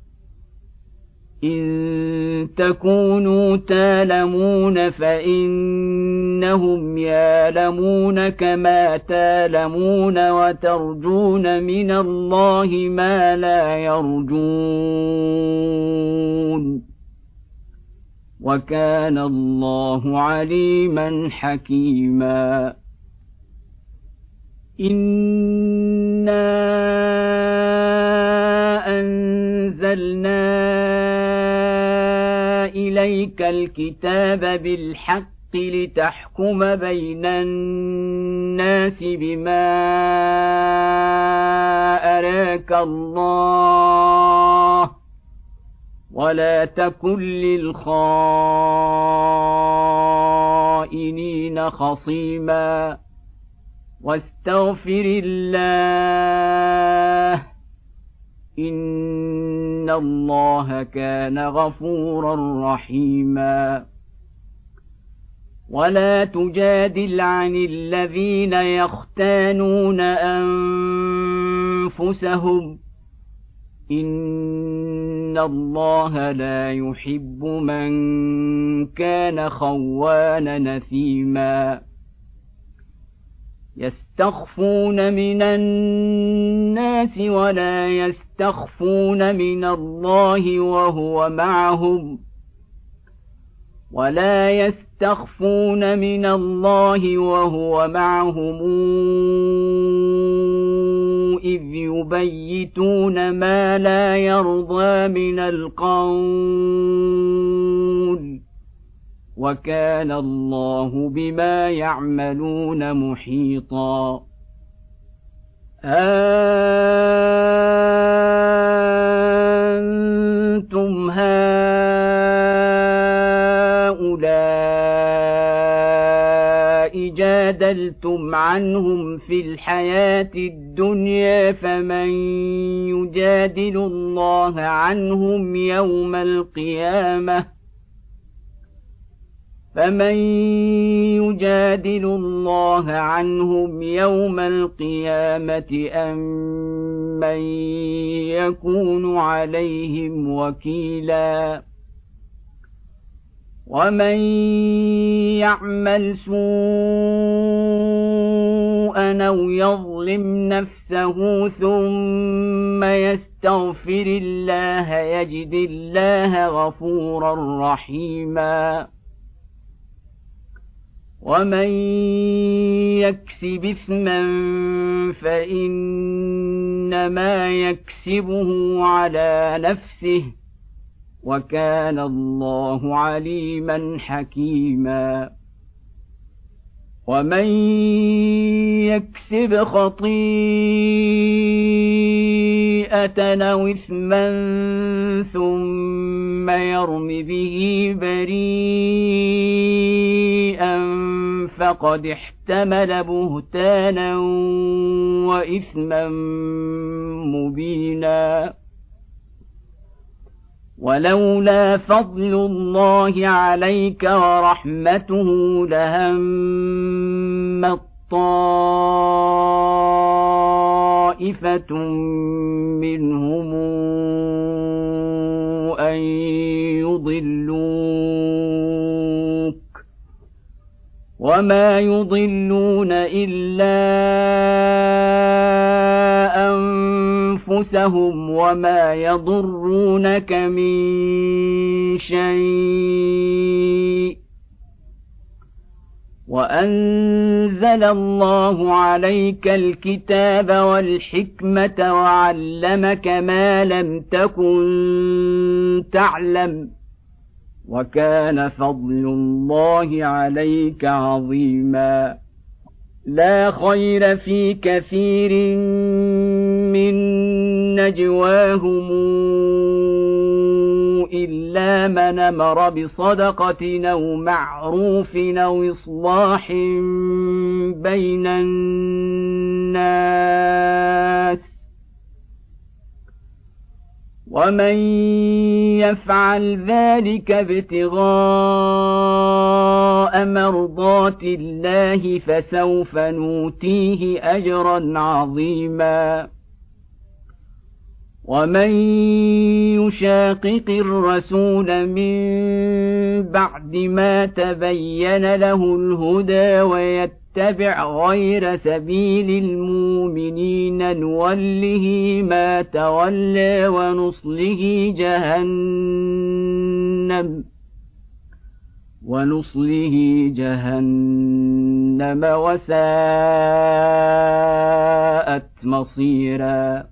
إن تكونوا تالمون فإنهم يالمون كما تالمون وترجون من الله ما لا يرجون وكان الله عليما حكيما إنا أنزلنا إليك الكتاب بالحق لتحكم بين الناس بما أراك الله ولا تكن للخائنين خصيما واستغفر الله إن الله كان غفورا رحيما ولا تجادل عن الذين يختانون أنفسهم إن الله لا يحب من كان خوانا نثيما يستخفون من الناس ولا يستخفون من الله وهو معهم ولا يستخفون من الله وهو معهم إذ يبيتون ما لا يرضى من القول وكان الله بما يعملون محيطا أنتم هؤلاء جادلتم عنهم في الحياة الدنيا فمن يجادل الله عنهم يوم القيامة فمن يجادل الله عنهم يوم القيامة أم من يكون عليهم وكيلا ومن يعمل سوءا أو يظلم نفسه ثم يستغفر الله يجد الله غفورا رحيما ومن يكسب إثما فإنما يكسبه على نفسه وكان الله عليما حكيما ومن يكسب خطيئة أو إثما ثم يرم به بريئا فقد احتمل بهتانا وإثما مبينا ولولا فضل الله عليك ورحمته لهم طائفة منهم أن يضلوك وما يضلون إلا أنفسهم وما يضرونك من شيء وأنزل الله عليك الكتاب والحكمة وعلمك ما لم تكن تعلم وكان فضل الله عليك عظيما لا خير في كثير من نجواهم إلا من أمر بصدقة أو معروف أو إصلاح بين الناس ومن يفعل ذلك ابتغاء مرضات الله فسوف نؤتيه أجرا عظيما ومن يشاقق الرسول من بعد ما تبين له الهدى ويتبع غير سبيل المؤمنين نوله ما تولى ونصله جهنم ونصله جهنم وساءت مصيرا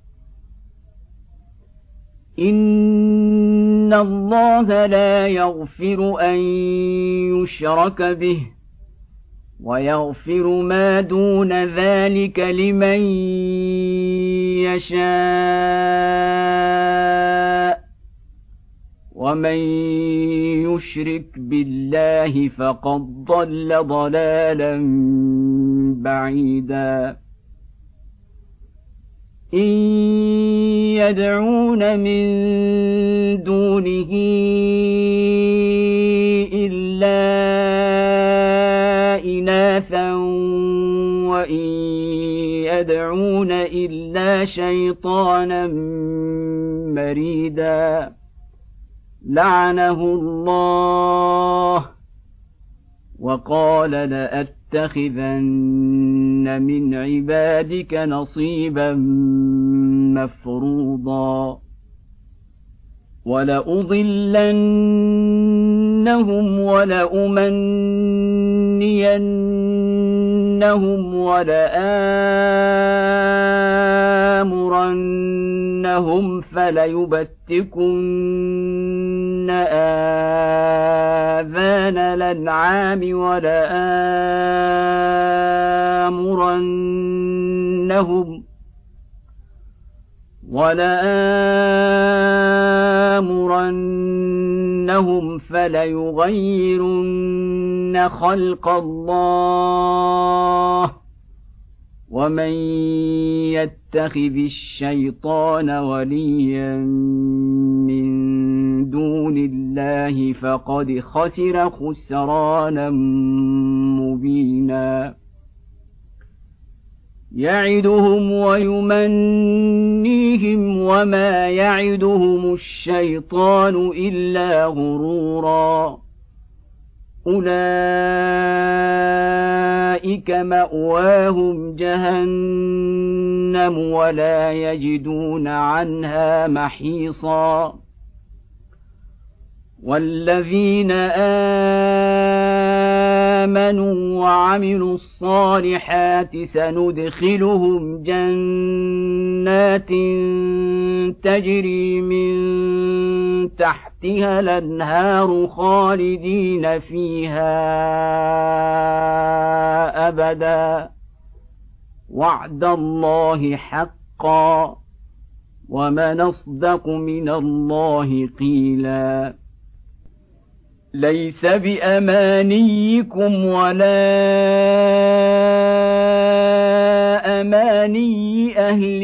إن الله لا يغفر أن يشرك به ويغفر ما دون ذلك لمن يشاء ومن يشرك بالله فقد ضل ضلالا بعيدا إن يدعون من دونه إلا إناثا وإن يدعون إلا شيطانا مريدا لعنه الله وقال لأتخذن من عبادك نصيبا مفروضا ولأضلنهم ولأمنينهم ولآمرنهم فليبتكن آذان الأنعام ولآمرنهم ولآمرنهم فليغيرن خلق الله ومن يتخذ الشيطان وليا من دون الله فقد خسر خسرانا مبينا يعدهم ويمنيهم وما يعدهم الشيطان إلا غرورا أولئك مأواهم جهنم ولا يجدون عنها محيصا والذين آمنوا وعملوا الصالحات سندخلهم جنات تجري من تحتها الأنهار خالدين فيها أبدا وعد الله حقا ومن أصدق من الله قيلا ليس بأمانيكم ولا أماني أهل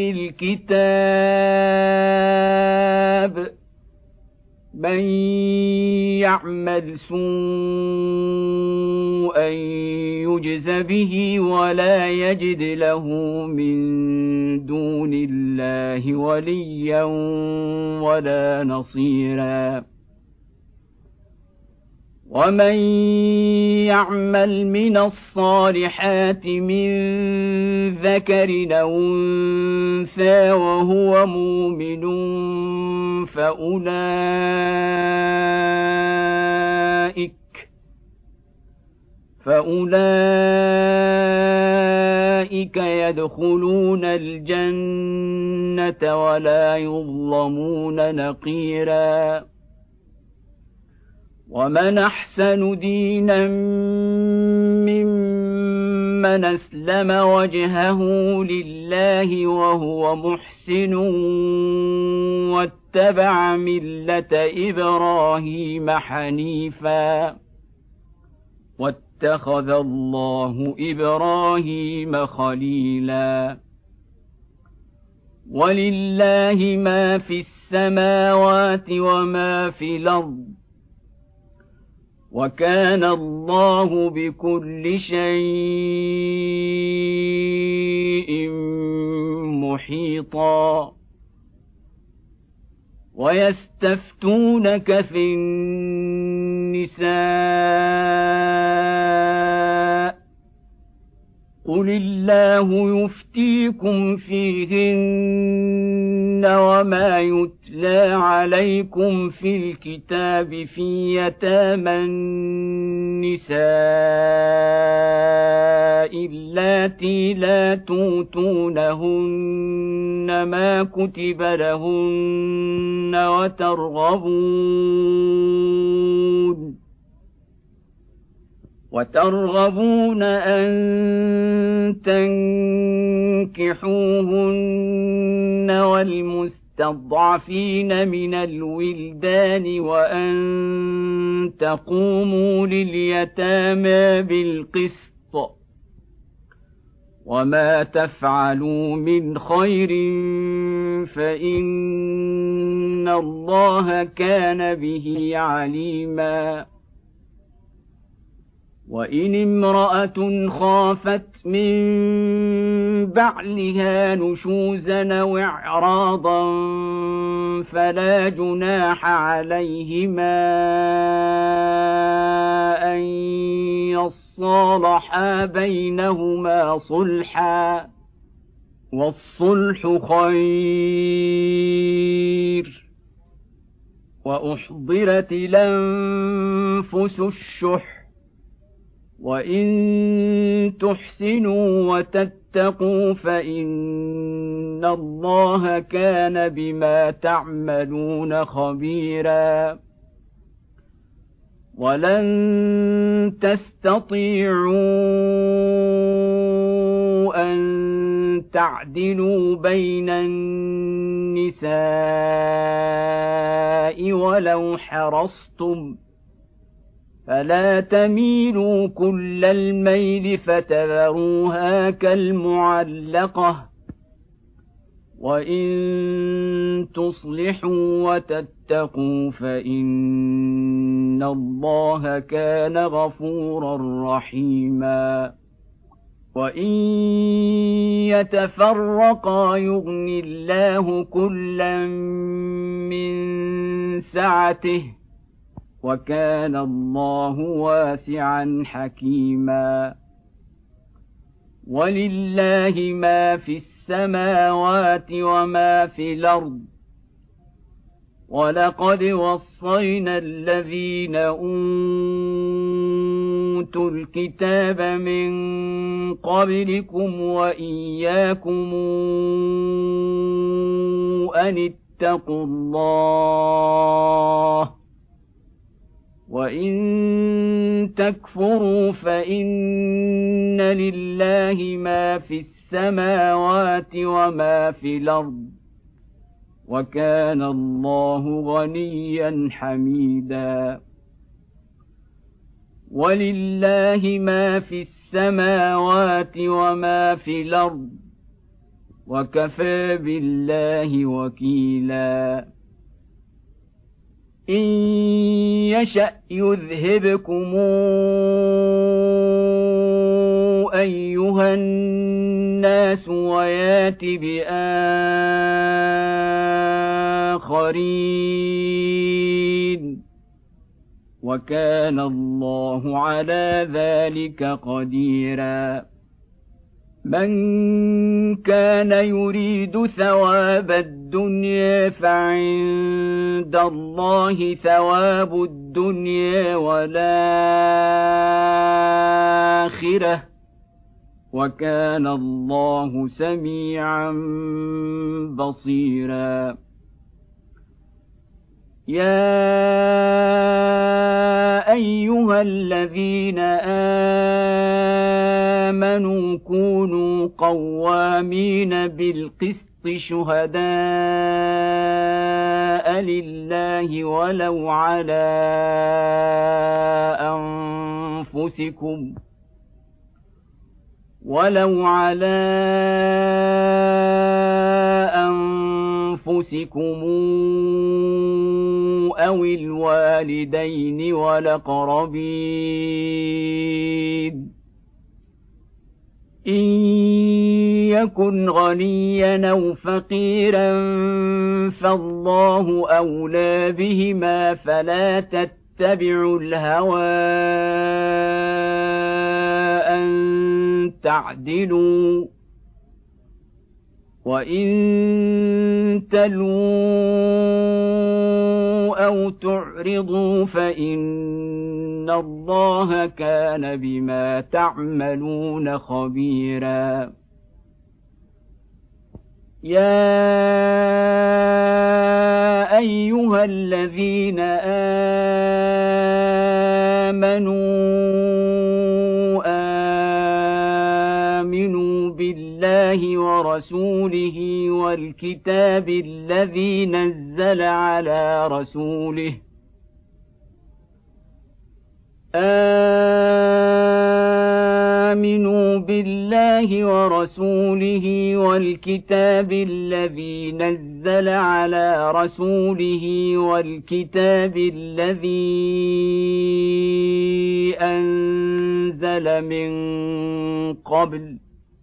الكتاب من يعمل سوءا يجز به ولا يجد له من دون الله وليا ولا نصيرا ومن يعمل من الصالحات من ذكر أو أنثى وهو مؤمن فأولئك فأولئك يدخلون الجنة ولا يظلمون نقيرا ومن أحسن دينا ممن أسلم وجهه لله وهو محسن واتبع ملة إبراهيم حنيفا واتخذ الله إبراهيم خليلا ولله ما في السماوات وما في الأرض وكان الله بكل شيء محيطا ويستفتونك في النساء قل الله يفتيكم فيهن وما يتلى عليكم في الكتاب في يتامى النساء اللاتي لا توتونهن ما كتب لهن وترغبون وترغبون أن تنكحوهن والمستضعفين من الولدان وأن تقوموا لليتامى بالقسط وما تفعلوا من خير فإن الله كان به عليما وإن امرأة خافت من بعلها نشوزا أو إعراضا فلا جناح عليهما أن يصالحا بينهما صلحا والصلح خير وأحضرت الأنفس الشح وإن تحسنوا وتتقوا فإن الله كان بما تعملون خبيرا ولن تستطيعوا أن تعدلوا بين النساء ولو حرصتم فلا تميلوا كل الميل فتذروها كالمعلقة وإن تصلحوا وتتقوا فإن الله كان غفورا رحيما وإن يتفرقا يغن الله كلا من سعته وكان الله واسعا حكيما ولله ما في السماوات وما في الأرض ولقد وصينا الذين أوتوا الكتاب من قبلكم وإياكم أن اتقوا الله وإن تكفروا فإن لله ما في السماوات وما في الأرض وكان الله غنيا حميدا ولله ما في السماوات وما في الأرض وكفى بالله وكيلا إن يشأ يذهبكم أيها الناس ويات بآخرين وكان الله على ذلك قديرا من كان يريد ثواب الدنيا الدنيا فعند الله ثواب الدنيا والآخرة وكان الله سميعا بصيرا يا أيها الذين آمنوا كونوا قوامين بالقسط شهداء لله ولو على أنفسكم ولو على أنفسكم أو الوالدين والأقربين إن يكن غنيا أو فقيرا فالله أولى بهما فلا تتبعوا الهوى أن تعدلوا وإن تلووا أو تعرضوا فإن الله كان بما تعملون خبيرا يا أيها الذين آمنوا آمنوا بالله ورسوله والكتاب الذي نزل على رسوله آمنوا بالله ورسوله والكتاب الذي نزل على رسوله والكتاب الذي أنزل من قبل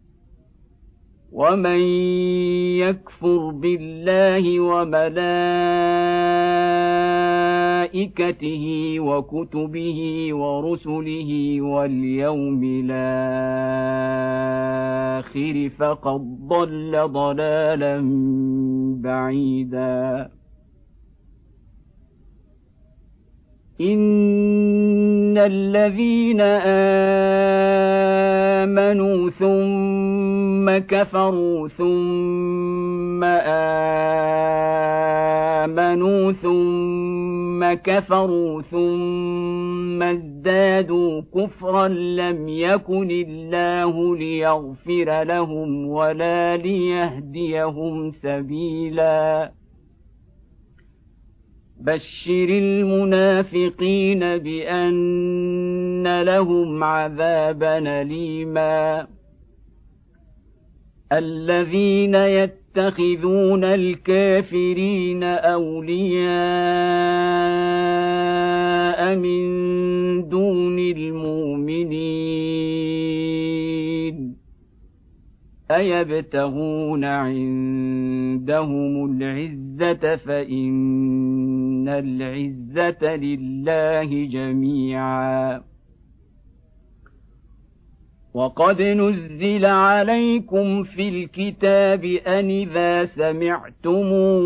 ومن يكفر بالله وملائكته وكتبه ورسله واليوم الآخر فقد ضل ضلالا بعيدا إن الذين آمنوا ثم كفروا ثم آمنوا ثم كفروا ثم ازدادوا كفرا لم يكن الله ليغفر لهم ولا ليهديهم سبيلا بشر المنافقين بأن لهم عذابا أليما الذين يتخذون الكافرين أولياء من دون المؤمنين أيبتغون عندهم العزة فإن العزة لله جميعا وقد نزل عليكم في الكتاب أن إذا سمعتم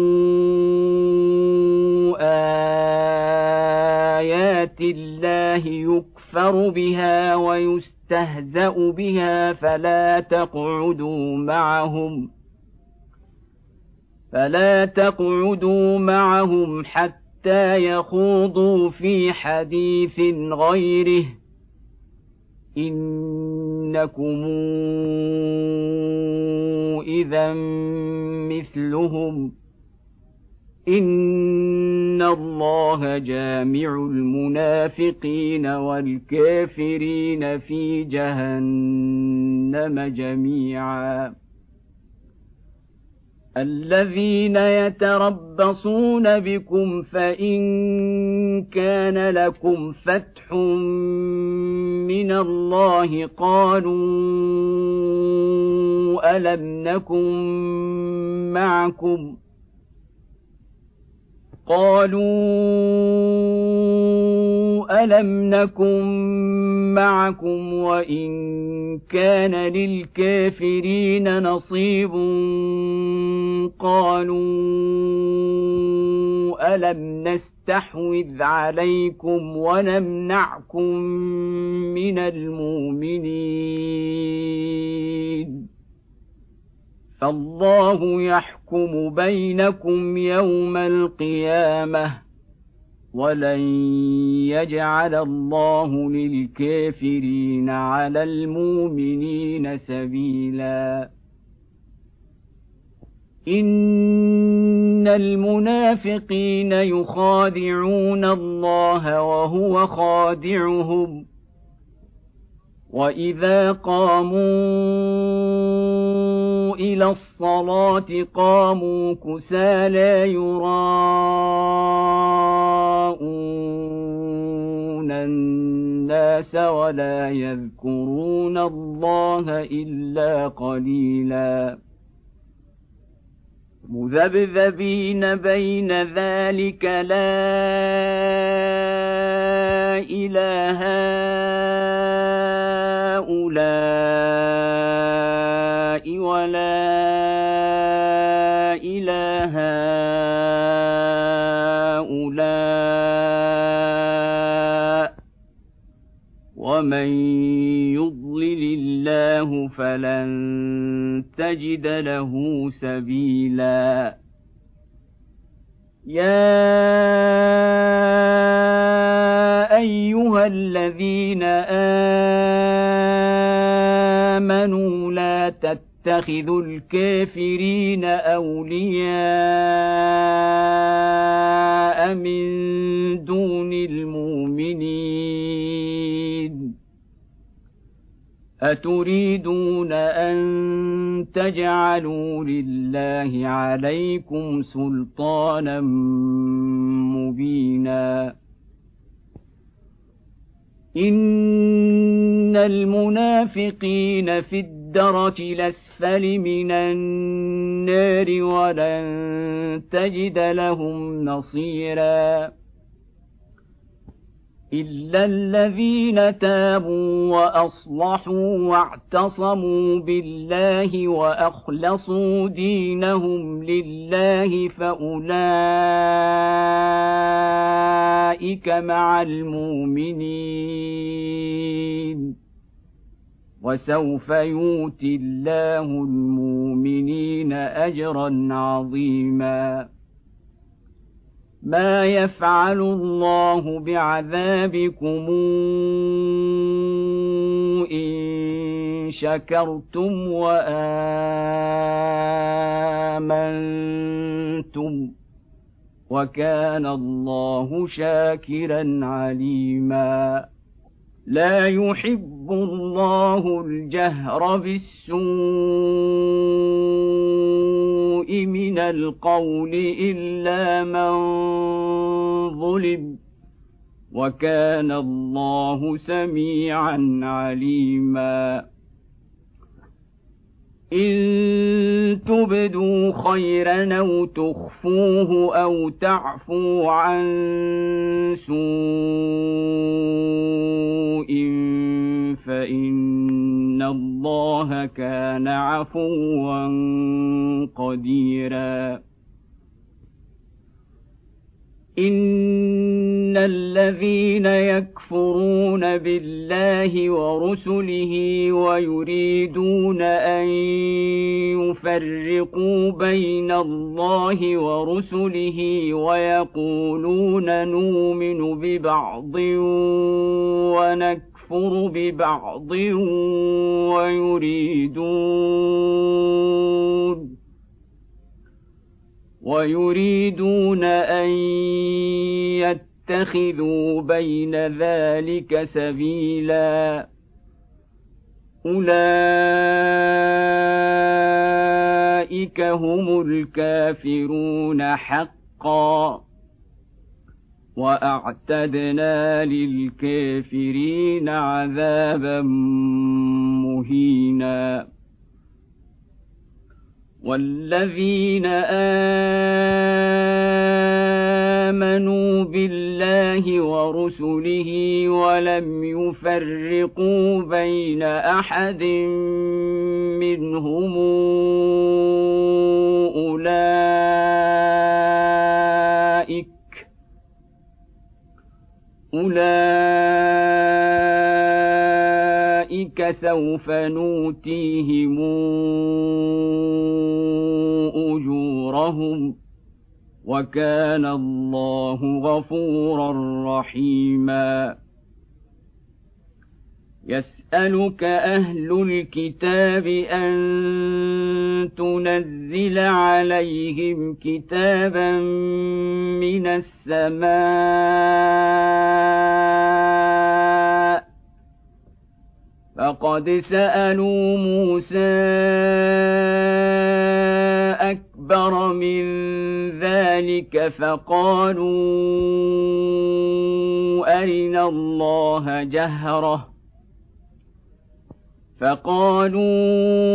آيات الله يكفر بها ويستهزأ بها فلا تقعدوا معهم فلا تقعدوا معهم حتى يخوضوا في حديث غيره إنكم إذا مثلهم إن الله جامع المنافقين والكافرين في جهنم جميعا الذين يتربصون بكم فإن كان لكم فتح من الله قالوا ألم نكن معكم قالوا ألم نكن معكم وإن كان للكافرين نصيب قالوا ألم نستحوذ عليكم ونمنعكم من المؤمنين فالله يحكم بينكم يوم القيامة ولن يجعل الله للكافرين على المؤمنين سبيلا إن المنافقين يخادعون الله وهو خادعهم وإذا قاموا إلى الصلاة قاموا كسالى يراءون الناس ولا يذكرون الله إلا قليلا مذبذبين بين ذلك لا إله هؤلاء ولا إله هؤلاء ومن يضلل الله فلن تجد له سبيلا يا أيها الذين آمنوا لا تتخذوا الكافرين أولياء من دون المؤمنين أتريدون أن تجعلوا لله عليكم سلطانا مبينا إن المنافقين في الدرك الأسفل من النار ولن تجد لهم نصيرا إلا الذين تابوا وأصلحوا واعتصموا بالله وأخلصوا دينهم لله فأولئك مع المؤمنين وسوف يؤتي الله المؤمنين أجرا عظيما ما يفعل الله بعذابكم إن شكرتم وآمنتم وكان الله شاكرا عليما لا يحب الله الجهر بالسوء من القول إلا من ظلم وكان الله سميعا عليما إن تبدوا خيرا أو تخفوه أو تعفوا عن سوء فإن الله كان عفوا قديرا إن الذين يكفرون بالله ورسله ويريدون أن يفرقوا بين الله ورسله ويقولون نؤمن ببعض ونكفر ببعض ويريدون ويريدون أن يتخذوا بين ذلك سبيلا أولئك هم الكافرون حقا وأعتدنا للكافرين عذابا مهينا والذين آمنوا بالله الله ورسله ولم يفرقوا بين أحد منهم أولئك أولئك سوف نؤتيهم أجورهم وكان الله غفورا رحيما. يسألك أهل الكتاب أن تنزل عليهم كتابا من السماء فقد سألوا موسى أكبر من ذلك فقالوا أرنا الله جهرة فقالوا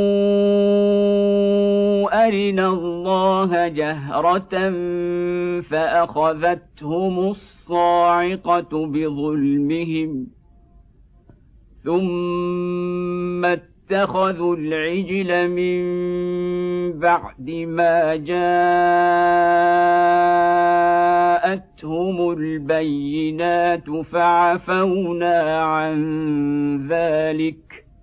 أرنا الله جهرة فأخذتهم الصاعقة بظلمهم ثم اتخذوا العجل من بعد ما جاءتهم البينات فعفونا عن ذلك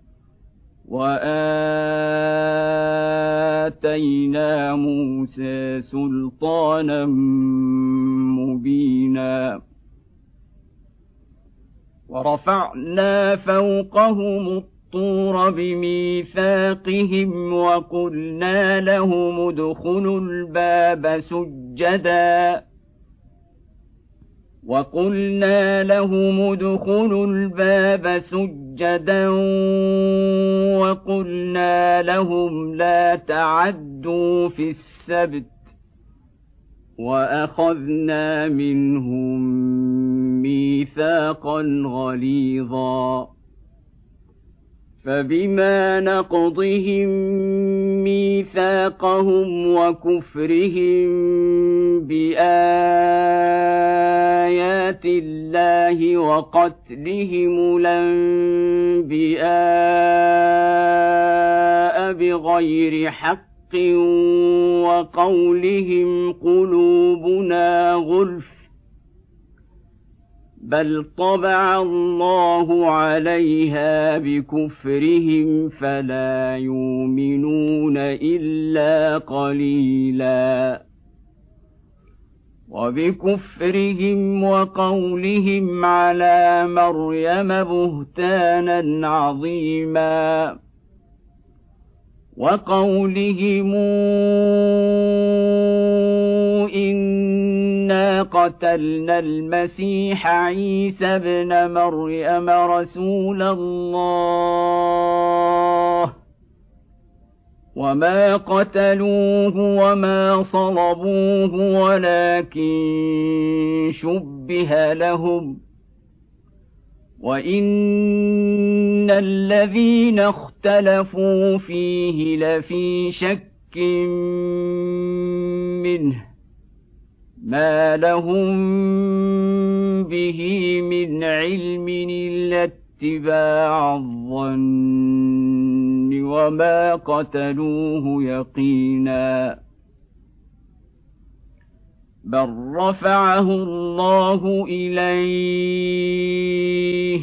وآتينا موسى سلطانا مبينا. ورفعنا فوقهم الطور بميثاقهم وقلنا لهم ادخلوا الباب سجدا وقلنا لهم ادخلوا الباب سجدا وقلنا لهم لا تعدوا في السبت وأخذنا منهم ميثاقا غليظا. فبما نقضهم ميثاقهم وكفرهم بآيات الله وقتلهم الأنبياء بغير حق وقولهم قلوبنا غلف بل طبع الله عليها بكفرهم فلا يؤمنون إلا قليلا. وبكفرهم وقولهم على مريم بهتانا عظيما وقولهم إنا قتلنا المسيح عيسى ابن مريم رسول الله وما قتلوه وما صلبوه ولكن شبه لهم وإن الذين اختلفوا فيه لفي شك منه ما لهم به من علم إلا اتباع الظن وما قتلوه يقينا بل رفعه الله إليه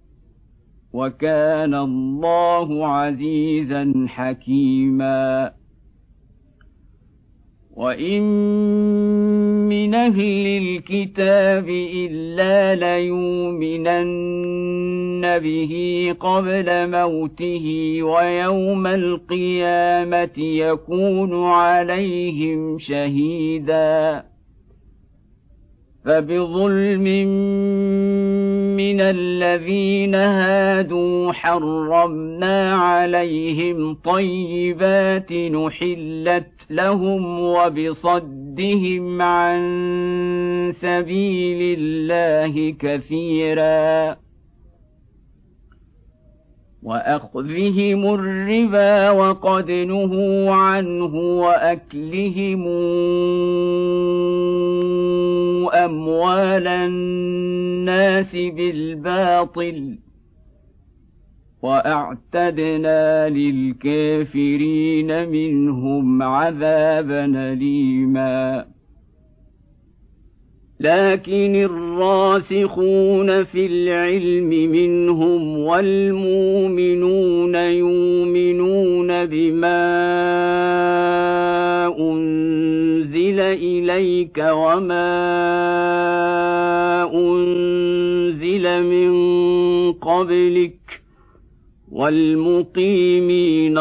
وكان الله عزيزا حكيما. وإن من أهل الكتاب إلا ليؤمنن به قبل موته ويوم القيامة يكون عليهم شهيدا فبظلم من الذين هادوا حرمنا عليهم طيبات نحلت لهم وبصدهم عن سبيل الله كثيرا وأخذهم الربا وقد نهوا عنه وأكلهم أموال الناس بالباطل وأعتدنا للكافرين منهم عذابا أليما لكن الراسخون في العلم منهم والمؤمنون يؤمنون بما أنزل إليك وما أنزل من قبلك والمقيمين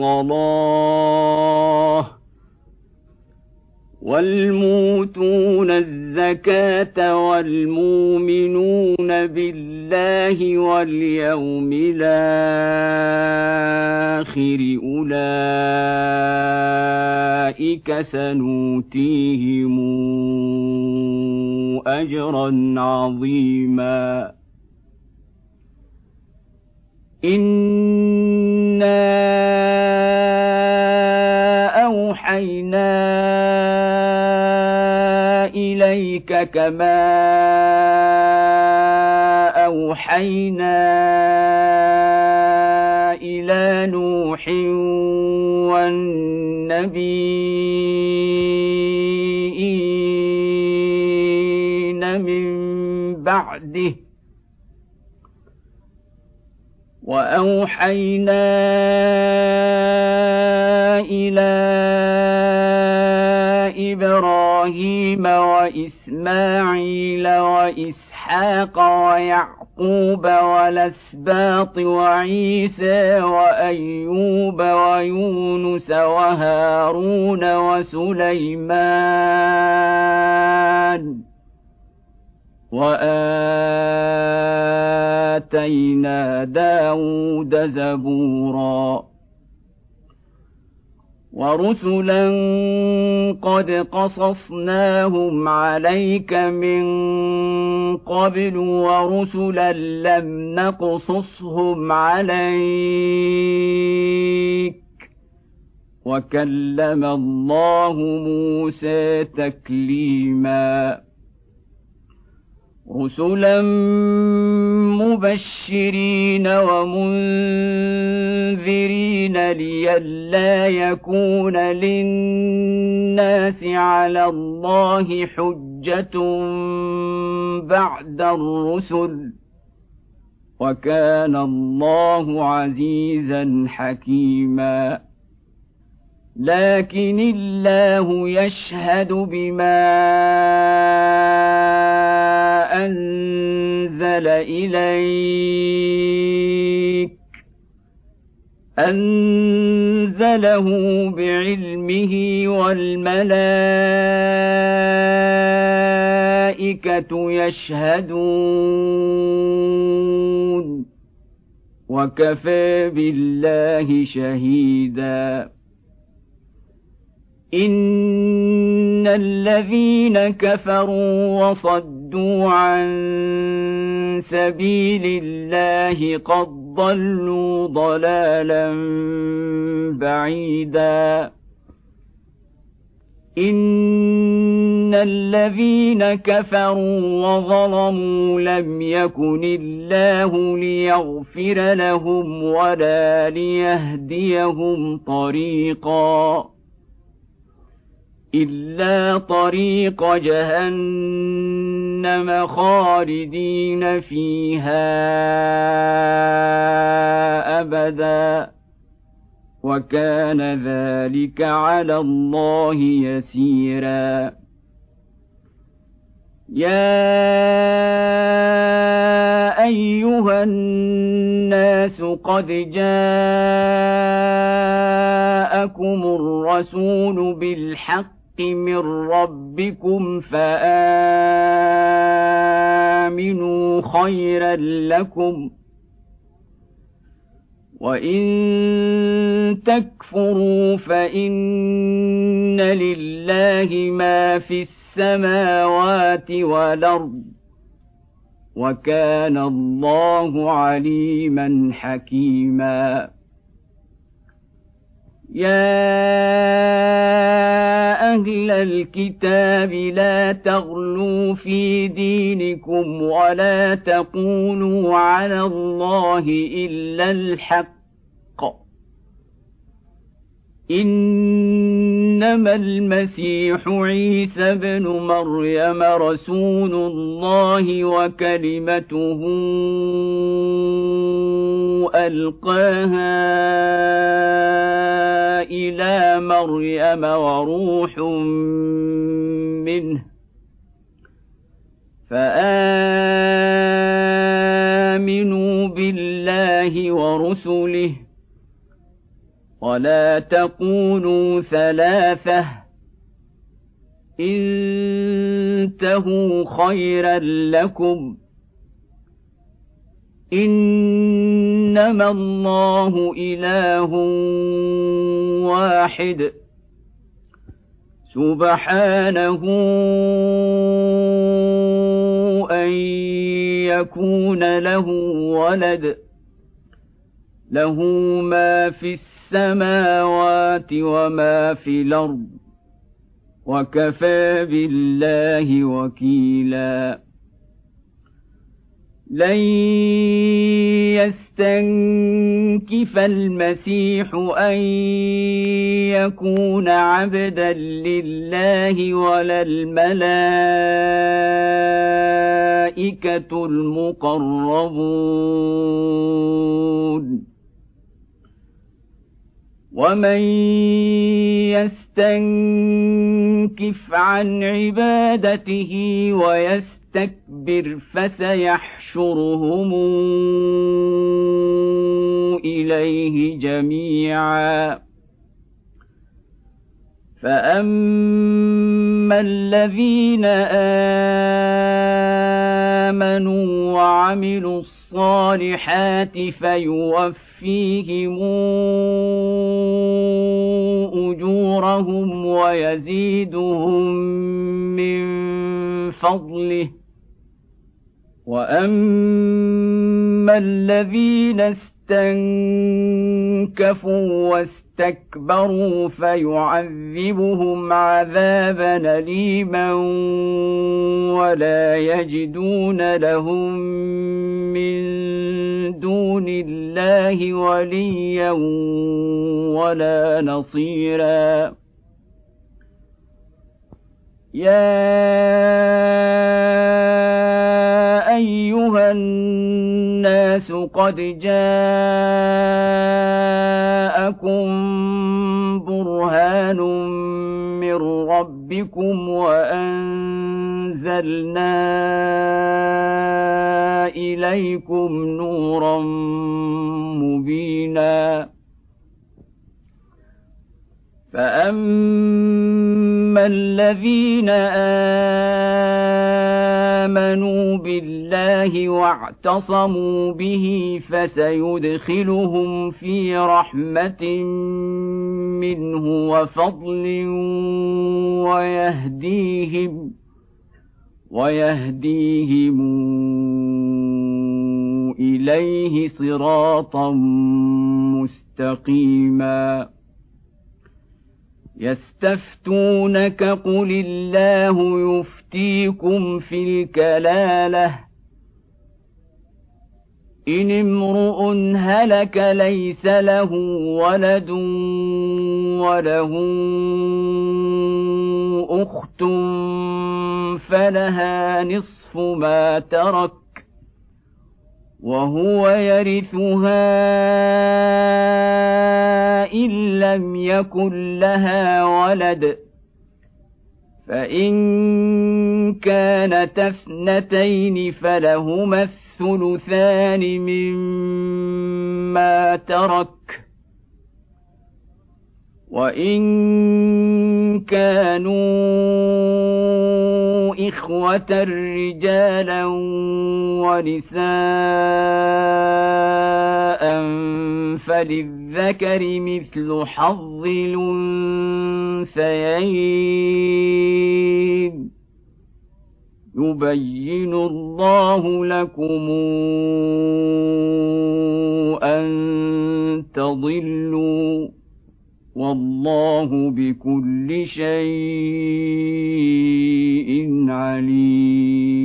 الصلاة والموتون الزكاة والمؤمنون بالله واليوم الآخر أولئك سنؤتيهم أجرا عظيما إنا أوحينا إليك كما أوحينا إلى نوح والنبيين من بعده وأوحينا إلى إبراهيم وإسماعيل وإسحاق ويعقوب والأسباط وعيسى وأيوب ويونس وهارون وسليمان وآتينا داود زبورا ورسلا قد قصصناهم عليك من قبل ورسلا لم نقصصهم عليك وكلم الله موسى تكليما رسلا مبشرين ومنذرين لئلا يكون للناس على الله حجة بعد الرسل وكان الله عزيزا حكيما لكن الله يشهد بما أنزل إليك أنزله بعلمه والملائكة يشهدون وكفى بالله شهيدا إن الذين كفروا وصدوا عن سبيل الله قد ضلوا ضلالا بعيدا إن الذين كفروا وظلموا لم يكن الله ليغفر لهم ولا ليهديهم طريقا إلا طريق جهنم خالدين فيها أبدا وكان ذلك على الله يسيرا يا أيها الناس قد جاءكم الرسول بالحق من ربكم فآمنوا خيرا لكم وإن تكفروا فإن لله ما في السماوات والأرض وكان الله عليما حكيما يا أهل الكتاب لا تغلوا في دينكم ولا تقولوا على الله إلا الحق، إنما المسيح عيسى بن مريم رسول الله وكلمته ألقاها إلى مريم وروح منه، فآمنوا بالله ورسله ولا تقولوا ثلاثة، انتهوا خيرا لكم، إنما الله إله واحد سبحانه أن يكون له ولد، له ما في السماوات وما في الأرض، وكفى بالله وكيلا. لن يستنكف المسيح أن يكون عبدا لله ولا الملائكة المقربون، ومن يستنكف عن عبادته ويستكبر فسيحشرهم إليه جميعا. فأما الذين آمنوا وعملوا الصالحات فيوفيهم أجورهم ويزيدهم من فضله، وأما الذين استنكفوا واستكبروا فيعذبهم عذابا أليما ولا يجدون لهم من دون الله وليا ولا نصيرا. يا أيها الناس قد جاءكم برهان من ربكم وأنزلنا إليكم نورا مبينا. فأما الذين آمنوا بالله واعتصموا به فسيدخلهم في رحمة منه وفضل ويهديهم ويهديهم إليه صراطا مستقيما. يستفتونك قل الله يفتيكم في الكلالة إن امرؤ هلك ليس له ولد وله أخت فلها نصف ما ترك وهو يرثها إن لم يكن لها ولد، فإن كانتا اثنتين فلهما الثلثان مما ترك، وإن كانوا إخوة رجالا ونساء فللذكر مثل حظ الأنثيين يبين الله لكم أن تضلوا والله بكل شيء عليم.